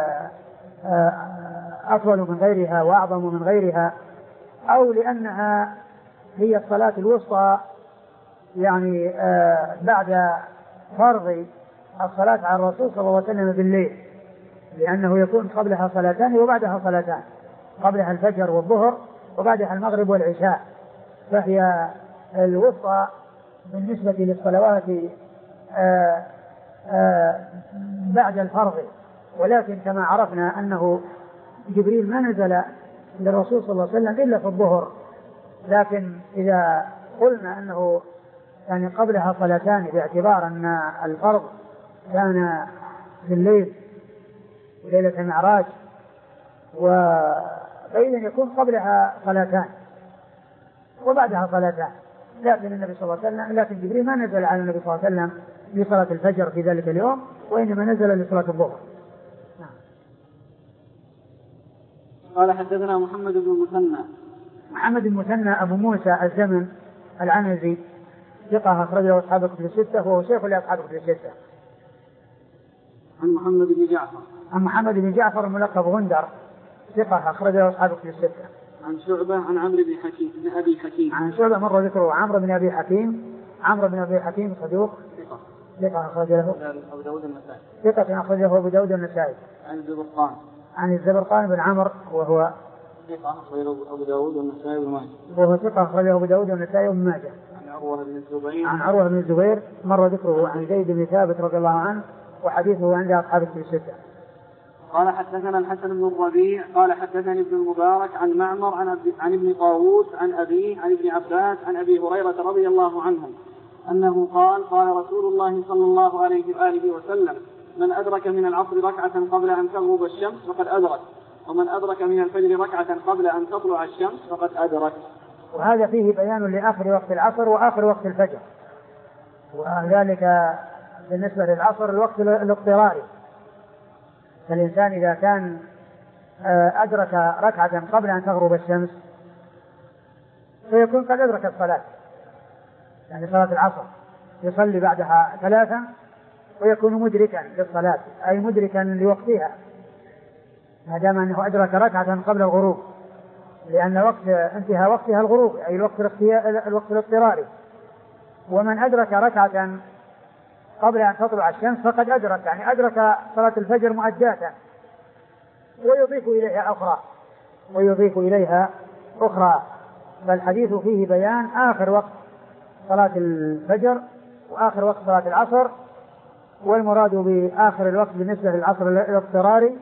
أفضل من غيرها وأعظم من غيرها، أو لأنها هي الصلاة الوسطى يعني بعد فرض الصلاة على الرسول صلى الله عليه وسلم بالليل، لأنه يكون قبلها صلاتان وبعدها صلاتان، قبلها الفجر والظهر وبعدها المغرب والعشاء، فهي الوسطى بالنسبة للصلوات آآ آآ بعد الفرض. ولكن كما عرفنا أنه جبريل ما نزل للرسول صلى الله عليه وسلم إلا في الظهر، لكن إذا قلنا أنه يعني قبلها صلاتان باعتبار أن الفرض كان في الليل ليلة المعراج، وفإذا يكون قبلها صلاتان وبعدها صلاتان، لكن النبي صلى الله عليه وسلم لكن جبريل ما نزل على النبي صلى الله عليه وسلم لصلاة الفجر في ذلك اليوم، وإنما نزل لصلاة الظهر. قال حدثنا محمد بن المثنى. محمد بن المثنى أبو موسى الزمن العنزي ثقة أخرجه أصحاب الكتب الستة وهو شيخ لأصحاب الكتب الستة. عن محمد بن جعفر. عن محمد بن جعفر الملقب غندر ثقة أخرجه أصحاب الكتب الستة. عن شعبة عن عمرو بن حكيم بن أبي حكيم. عن شعبة مر ذكره عمرو بن أبي حكيم. عمرو بن أبي حكيم صدوق ثقة. ثقة أخرجه أبو داود النسائي. ثقة أخرجه أبو داود النسائي. عن الزبرقان. عن الزبرقان بن عمرو وهو ثقة أخرجه أبو داود والنسائي وابن ماجه. وهو ثقة أخرجه أبو داود والنسائي وابن ماجه. عن عروة بن الزبير. عن عروة بن الزبير مر ذكره. عن زيد بن ثابت رضي الله عنه وحديثه عند أصحاب الكتب الستة. قال حدثنا الحسن بن الربيع قال حدثني ابن المبارك عن معمر عن, عن ابن طاووس عن أبيه عن ابن عباس عن أبي هريرة رضي الله عنهم أنه قال قال رسول الله صلى الله عليه وآله وسلم من أدرك من العصر ركعة قبل أن تغرب الشمس فقد أدرك، ومن أدرك من الفجر ركعة قبل أن تطلع الشمس فقد أدرك. وهذا فيه بيان لآخر وقت العصر وآخر وقت الفجر، وذلك بالنسبة للعصر الوقت الاضطراري، فالإنسان إذا كان أدرك ركعة قبل أن تغرب الشمس فيكون قد أدرك الصلاة، يعني صلاة العصر يصلي بعدها ثلاثة ويكون مدركا للصلاة أي مدركا لوقتها ما دام أنه أدرك ركعة قبل الغروب، لأن وقت انتهى وقتها الغروب أي الوقت الوقت الاضطراري. ومن أدرك ركعة قبل أن تطلع الشمس فقد أدرك، يعني أدرك صلاة الفجر مؤداة ويضيف إليها أخرى ويضيف إليها أخرى فالحديث فيه بيان آخر وقت صلاة الفجر وآخر وقت صلاة العصر، والمراد بآخر الوقت بالنسبة للعصر الاضطراري.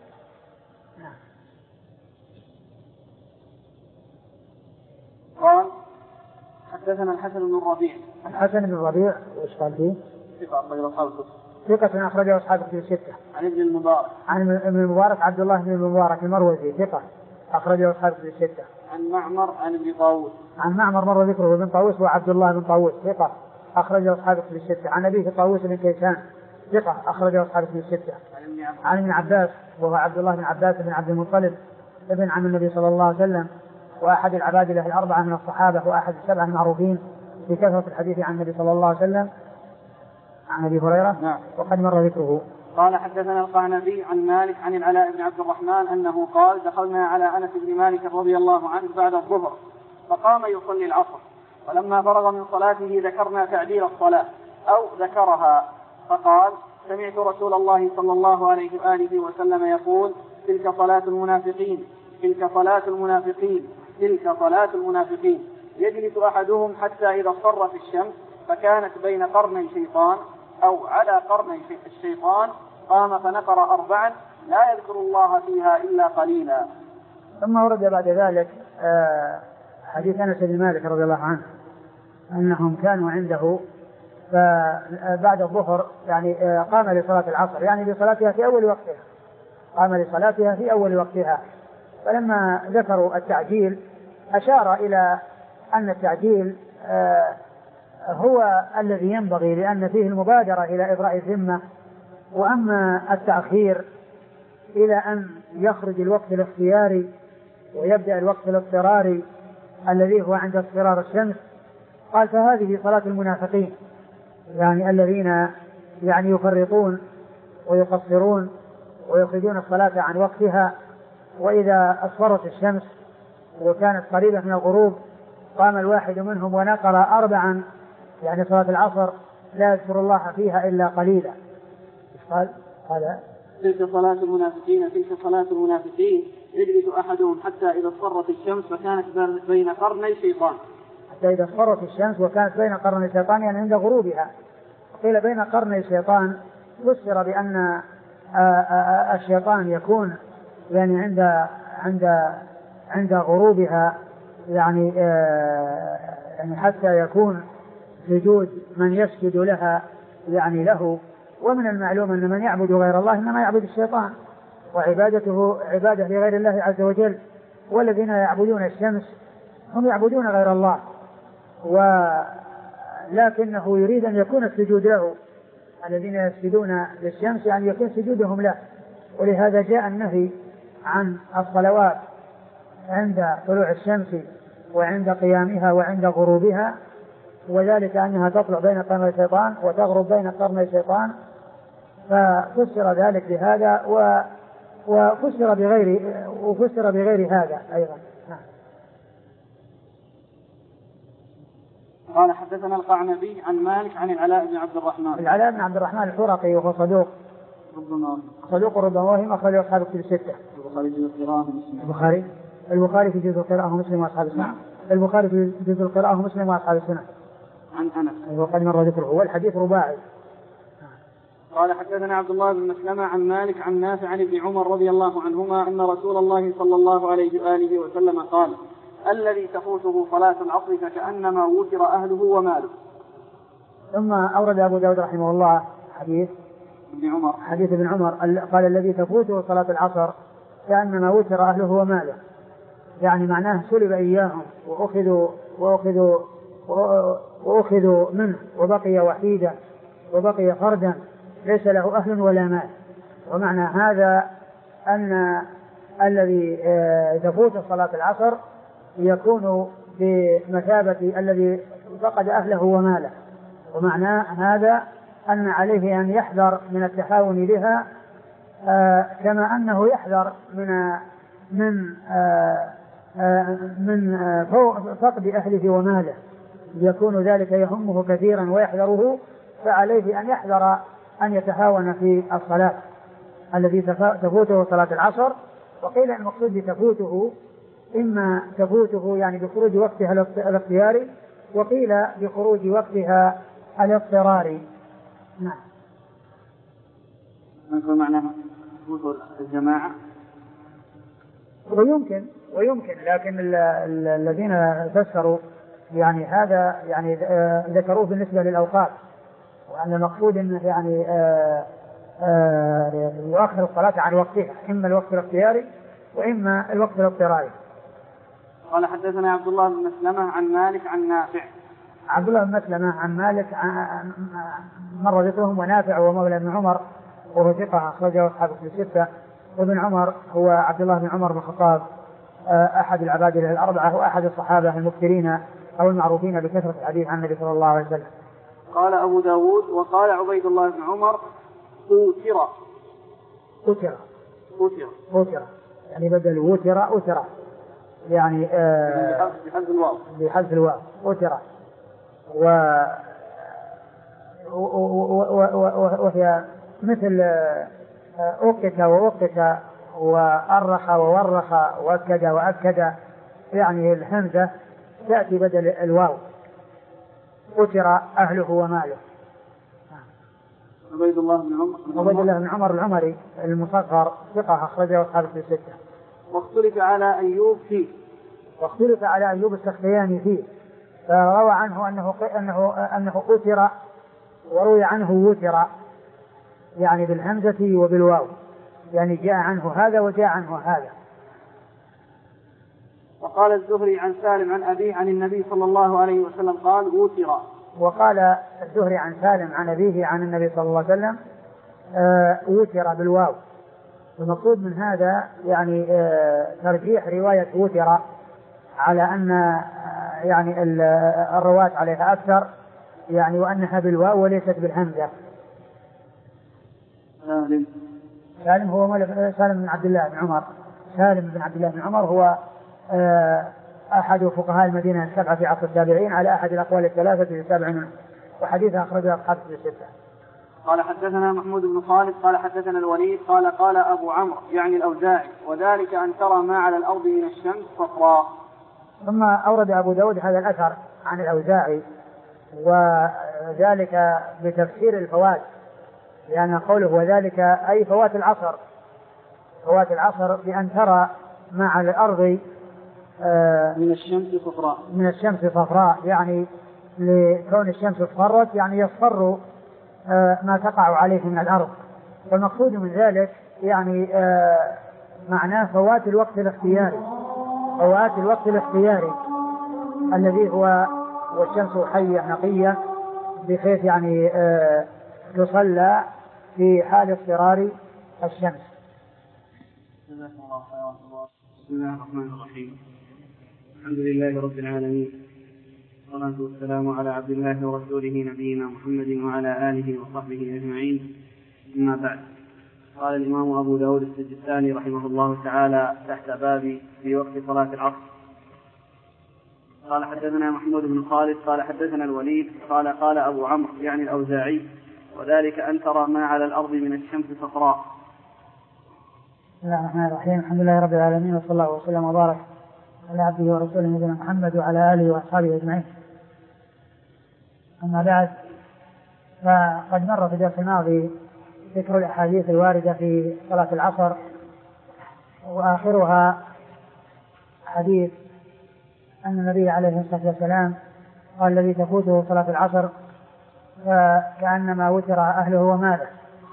قال حدثنا الحسن بن الربيع. الحسن بن الربيع وش قال فيه؟ ثقة أخرجه أصحاب الكتب. ثقة أخرجه أصحاب الكتب الستة. عن ابن المبارك. عن ابن المبارك عبد الله بن المبارك المروزي ثقة أخرجه أصحاب الكتب الستة. عن معمر عن ابن طاووس. عن معمر مر ذكره ابن طاووس وعبد الله بن طاووس ثقة أخرجه أصحاب الكتب الستة. عن أبيه طاووس بن كيسان ثقة أخرجه أصحاب الكتب الستة. عن ابن عباس وهو عبد الله بن عباس بن عبد المطلب ابن عم النبي صلى الله عليه وسلم وأحد العبادلة الأربعة من الصحابة وأحد السبعة المعروفين بكثرة الحديث عن النبي صلى الله عليه وسلم عن أبي هريرة. نعم. وقد مر ذكره. قال حدثنا القعنبي عن مالك عن العلاء بن عبد الرحمن أنه قال دخلنا على أنس بن مالك رضي الله عنه بعد الظهر فقام يصلي العصر، ولما فرغ من صلاته ذكرنا تعديل الصلاة أو ذكرها فقال سمعت رسول الله صلى الله عليه وآله وسلم يقول تلك صلاة المنافقين تلك صلاة المنافقين تلك صلاة المنافقين يجلس أحدهم حتى إذا اصفرت الشمس فكانت بين قرني شيطان أو على قرني الشيطان قام فنقر أربعا لا يذكر الله فيها إلا قليلا. ثم ورد بعد ذلك حديث أنس بن مالك رضي الله عنه أنهم كانوا عنده فبعد الظهر يعني قام لصلاة العصر يعني لصلاتها في أول وقتها قام لصلاتها في أول وقتها فلما ذكروا التعجيل أشار إلى أن التعجيل هو الذي ينبغي لأن فيه المبادرة إلى إبراء الذمة، وأما التأخير إلى أن يخرج الوقت الاختياري ويبدأ الوقت الاضطراري الذي هو عند اصفرار الشمس، قال فهذه صلاة المنافقين، يعني الذين يعني يفرطون ويقصرون ويخرجون الصلاة عن وقتها، وإذا أصفرت الشمس وكانت قريبة من الغروب قام الواحد منهم ونقر أربعا، يعني صلاة العصر لا يذكر الله فيها إلا قليلا. قال هذا تلك صلاة المنافقين تلك صلاة المنافقين يجلس أحدهم حتى إذا اصفرت الشمس وكانت بين قرني شيطان. حتى إذا اصفرت الشمس وكانت بين قرني شيطان، يعني عند غروبها. قيل بين قرني شيطان فسر بأن الشيطان يكون يعني عند عند عند غروبها، يعني يعني حتى يكون سجود من يسجد لها يعني له. ومن المعلوم أن من يعبد غير الله إنما يعبد الشيطان، وعبادته عبادة لغير الله عز وجل، والذين يعبدون الشمس هم يعبدون غير الله، ولكنه يريد أن يكون السجود له. الذين يسجدون للشمس يعني يكون سجودهم له، ولهذا جاء النهي عن الصلوات عند طلوع الشمس وعند قيامها وعند غروبها، وذلك أنها تطلع بين قرني الشيطان وتغرب بين قرني الشيطان، ففسر ذلك بهذا وفسر بغير وفسر بغير هذا أيضا. قال حدثنا القعنبي عن مالك عن العلاء بن عبد الرحمن. العلاء بن عبد الرحمن الحرقي وهو صدوق ربما صدوق ربما وهم أخرج أصحاب الكتب الستة. البخاري في جزء القراءة ومسلم. البخاري البخاري في جزء القراءة ومسلم وأصحاب السنة. البخاري في جزء القراءة ومسلم وأصحاب السنة. عن أنس وقد مر ذكره، والحديث رباعي. قال حدثنا عبد الله بن مسلمة عن مالك عن نافع عن ابن عمر رضي الله عنهما أن رسول الله صلى الله عليه وآله وسلم قال: الذي تفوته صلاة العصر فكأنما وتر أهله وماله. ثم أورد أبو داود رحمه الله حديث ابن عمر حديث ابن عمر قال: الذي تفوته صلاة العصر كأنما وتر أهله وماله، يعني معناه سلب إياهم وأخذوا وأخذوا وأخذوا منه وبقي وحيدا وبقي فردا ليس له أهل ولا مال. ومعنى هذا أن الذي تفوت صلاة العصر يكون بمثابة الذي فقد أهله وماله. ومعنى هذا أن عليه أن يحذر من التهاون بها، كما أنه يحذر من من من فقد أهله وماله، يكون ذلك يهمه كثيرا ويحذره، فعليه أن يحذر أن يتهاون في الصلاة الذي تفوته صلاة العصر. وقيل المقصود بتفوته إما تفوته يعني بخروج وقتها الاختياري، وقيل بخروج وقتها الاضطراري. نعم. ما معناها تفوت الجماعة؟ ويمكن ويمكن لكن الذين فسروا يعني هذا يعني ذكروه بالنسبة للأوقات، وأن المقصود أنه يعني آآ آآ يؤخر الصلاة عن وقتها، إما الوقت الاختياري وإما الوقت الاضطراري. قال حدثنا عبد الله بن مسلمة عن مالك عن نافع. عبد الله بن مسلمة عن مالك مر ذكرهم، ونافع ومولى ابن عمر وهو ثقة أخرجه أصحاب الكتب الستة. وابن عمر هو عبد الله بن عمر بن الخطاب أحد العباد الأربعة وأحد الصحابة المكثرين أو المعروفين بكثرة الحديث عن النبي صلى الله عليه وسلم. قال أبو داود وقال عبيد الله بن عمر أوتر أوتر أوتر أوتر يعني بدل وتر أوتر يعني آه بحذف الواو بحذف الواو أوتر. و وهي مثل أوقت ووقت وأرخ وورخ وأكد وأكد، يعني الحمزة تأتي بدل الواو. أتر أهله وماله. عبيد الله بن عمر عبيد الله بن عمر العمري المصغر ثقة أخرجه أصحاب الكتب الستة. واختلف على أيوب فيه واختلف على أيوب السختياني فيه، فروى عنه أنه أنه أنه أتر، وروي عنه وتر يعني بالهمزة وبالواو، يعني جاء عنه هذا وجاء عنه هذا. وقال الزهري عن سالم عن أبيه عن النبي صلى الله عليه وسلم قال وتر. وقال الزهري عن سالم عن أبيه عن النبي صلى الله عليه وسلم آه وتر بالواو. المقصود من هذا يعني آه ترجيح رواية وتر على أن آه يعني الرواة عليها أكثر يعني وأنها بالواو وليست بالهمزة. سالم سالم هو سالم بن عبد الله بن عمر. سالم بن عبد الله بن عمر هو آه أحد فقهاء المدينة السبعة في عصر التابعين على أحد الأقوال الثلاثة في السابع منه، وحديثها أخرجه أصحاب الستة. قال حدثنا محمود بن خالد قال حدثنا الوليد قال قال أبو عمرو يعني الأوزاعي وذلك أن ترى ما على الأرض من الشمس صفراء. ثم أورد أبو داود هذا الأثر عن الأوزاعي وذلك بتفسير الفوات، لأن قوله وذلك أي فوات العصر، فوات العصر بأن ترى ما على الأرض من الشمس صفراء، من الشمس صفراء يعني لكون الشمس اصفرت يعني يصفر ما تقع عليه من الأرض. والمقصود من ذلك يعني معناه فوات الوقت الاختياري، فوات الوقت الاختياري الذي هو والشمس حية نقية بحيث يعني تصلى في حال اضطرار الشمس. بسم الله الرحمن الرحيم. الحمد لله رب العالمين، والصلاة والسلام على عبد الله ورسوله نبينا محمد وعلى آله وصحبه أجمعين. أما بعد، قال الإمام أبو داود السجستاني رحمه الله تعالى تحت باب في وقت صلاة العصر. قال حدثنا محمود بن خالد قال حدثنا الوليد قال قال أبو عمرو يعني الأوزاعي وذلك أن ترى ما على الأرض من الشمس صفراء. بسم الله الرحمن الرحيم. الحمد لله رب العالمين، وصلى الله وسلم وبارك على عبده ورسوله نبينا محمد وعلى آله وأصحابه أجمعين. أما بعد، فقد مر في الدرس الماضي ذكر الأحاديث الواردة في صلاة العصر، وآخرها حديث أن النبي عليه الصلاة والسلام قال الذي تفوته صلاة العصر فكأنما وتر أهله وماله.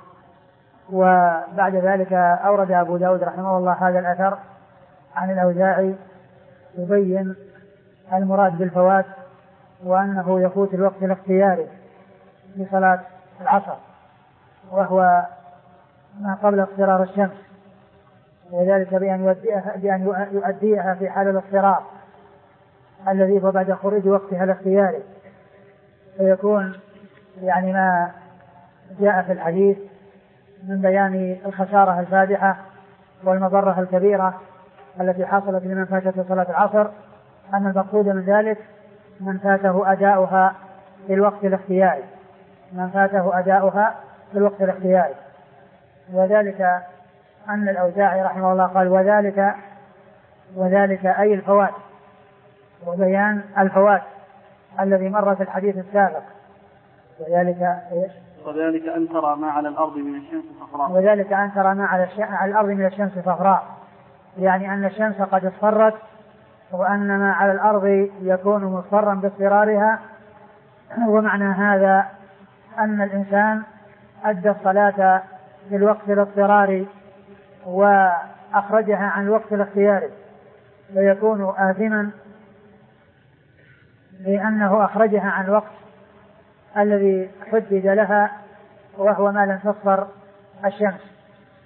وبعد ذلك أورد أبو داود رحمه الله هذا الأثر عن الأوزاعي يبين المراد بالفوات وأنه يفوت الوقت الاختياري لصلاة العصر وهو ما قبل اضطرار الشمس، وذلك بأن يؤديها, بأن يؤديها في حال الاضطرار الذي هو بعد خروج وقتها الاختياري، فيكون يعني ما جاء في الحديث من بيان الخسارة الفادحة والمضرة الكبيرة التي حصلت لمن فاتته صلاة العصر، أن المقصود من ذلك من فاته أداؤها في الوقت الاختياري، من فاته أداؤها في الوقت الاختياري. وذلك أن الأوزاعي رحمه الله قال وذلك وذلك أي الفوات، وبيان الفوات الذي مر في الحديث السابق. وذلك وذلك أن ترى ما على الأرض من الشمس صفراء، وذلك أن ترى ما على, على الأرض من الشمس صفراء، يعني أن الشمس قد اصفرت وأن ما على الأرض يكون مصفرا باصفرارها. ومعنى هذا أن الإنسان أدى الصلاة في الوقت الاضطراري وأخرجها عن الوقت الاختياري فيكون آثما لأنه أخرجها عن الوقت الذي حدد لها وهو ما لم تصفر الشمس.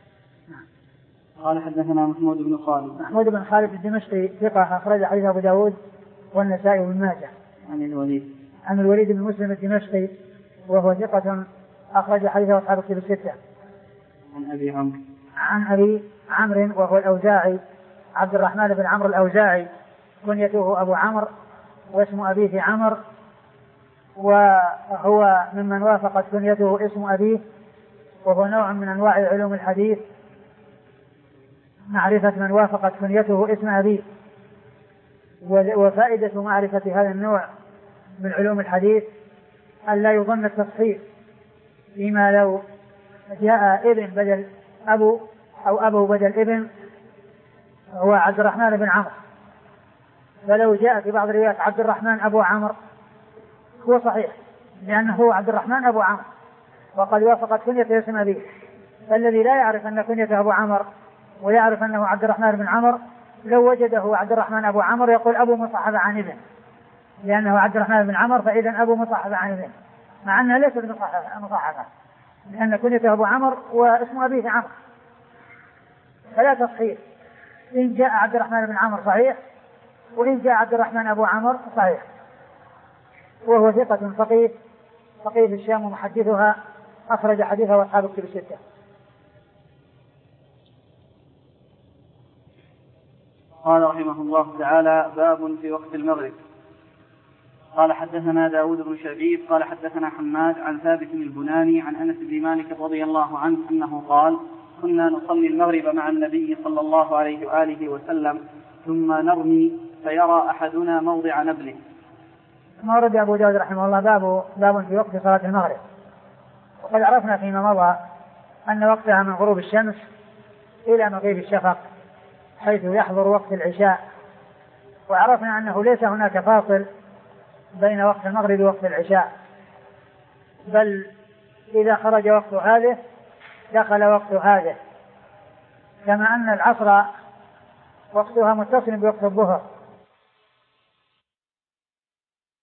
قال حدثنا محمود بن خالد محمود بن خالد الدمشقي ثقة أخرج حديث أبو داود والنسائي وابن ماجه. عن الوليد عن الوليد بن مسلم الدمشقي وهو ثقة أخرج حديث أصحاب الكتب الستة. عن أبي عمرو عن أبي عمرو وهو الأوزاعي عبد الرحمن بن عمرو الأوزاعي كنيته أبو عمرو واسم أبيه عمرو، وهو ممن وافقت كنيته اسم أبيه، وهو نوع من أنواع علوم الحديث معرفة من وافقت كنيته اسم أبيه. وفائدة معرفة هذا النوع من علوم الحديث أن لا يظن التصحيح فيما لو جاء ابن بدل أبو أو أبو بدل ابن هو عبد الرحمن بن عمرو، فلو جاء في بعض الروايات عبد الرحمن أبو عمرو هو صحيح لأنه هو عبد الرحمن أبو عمرو وقد وافقت كنيته اسم أبيه. فالذي لا يعرف أن كنيته أبو عمرو ويعرف أنه عبد الرحمن بن عمرو لو وجده عبد الرحمن أبو عمرو يقول أبو مصعب عن ابن، لأنه عبد الرحمن بن عمرو فإذا أبو مصعب عن ابن، مع أنه ليس بمصحفة لأن كنيته أبو عمرو واسم أبيه عمرو، فلا تصحيح. إن جاء عبد الرحمن بن عمرو صحيح، وإن جاء عبد الرحمن أبو عمرو صحيح. وهو ثقة فقيه فقيه الشام ومحدثها، أخرج حديثه أصحاب الكتب الستة. قال رحمه الله تعالى: باب في وقت المغرب. قال حدثنا داود بن شبيب قال حدثنا حماد عن ثابت البناني عن أنس بن مالك رضي الله عنه أنه قال: كنا نصلي المغرب مع النبي صلى الله عليه وآله وسلم ثم نرمي فيرى أحدنا موضع نبله. ثم ورد أبو داود رحمه الله باب باب في وقت صلاة المغرب. وقد عرفنا فيما مضى أن وقتها من غروب الشمس إلى مغيب الشفق حيث يحضر وقت العشاء، وعرفنا أنه ليس هناك فاصل بين وقت المغرب ووقت العشاء، بل إذا خرج وقت هذه دخل وقت هذه، كما أن العصر وقتها متصل بوقت الظهر،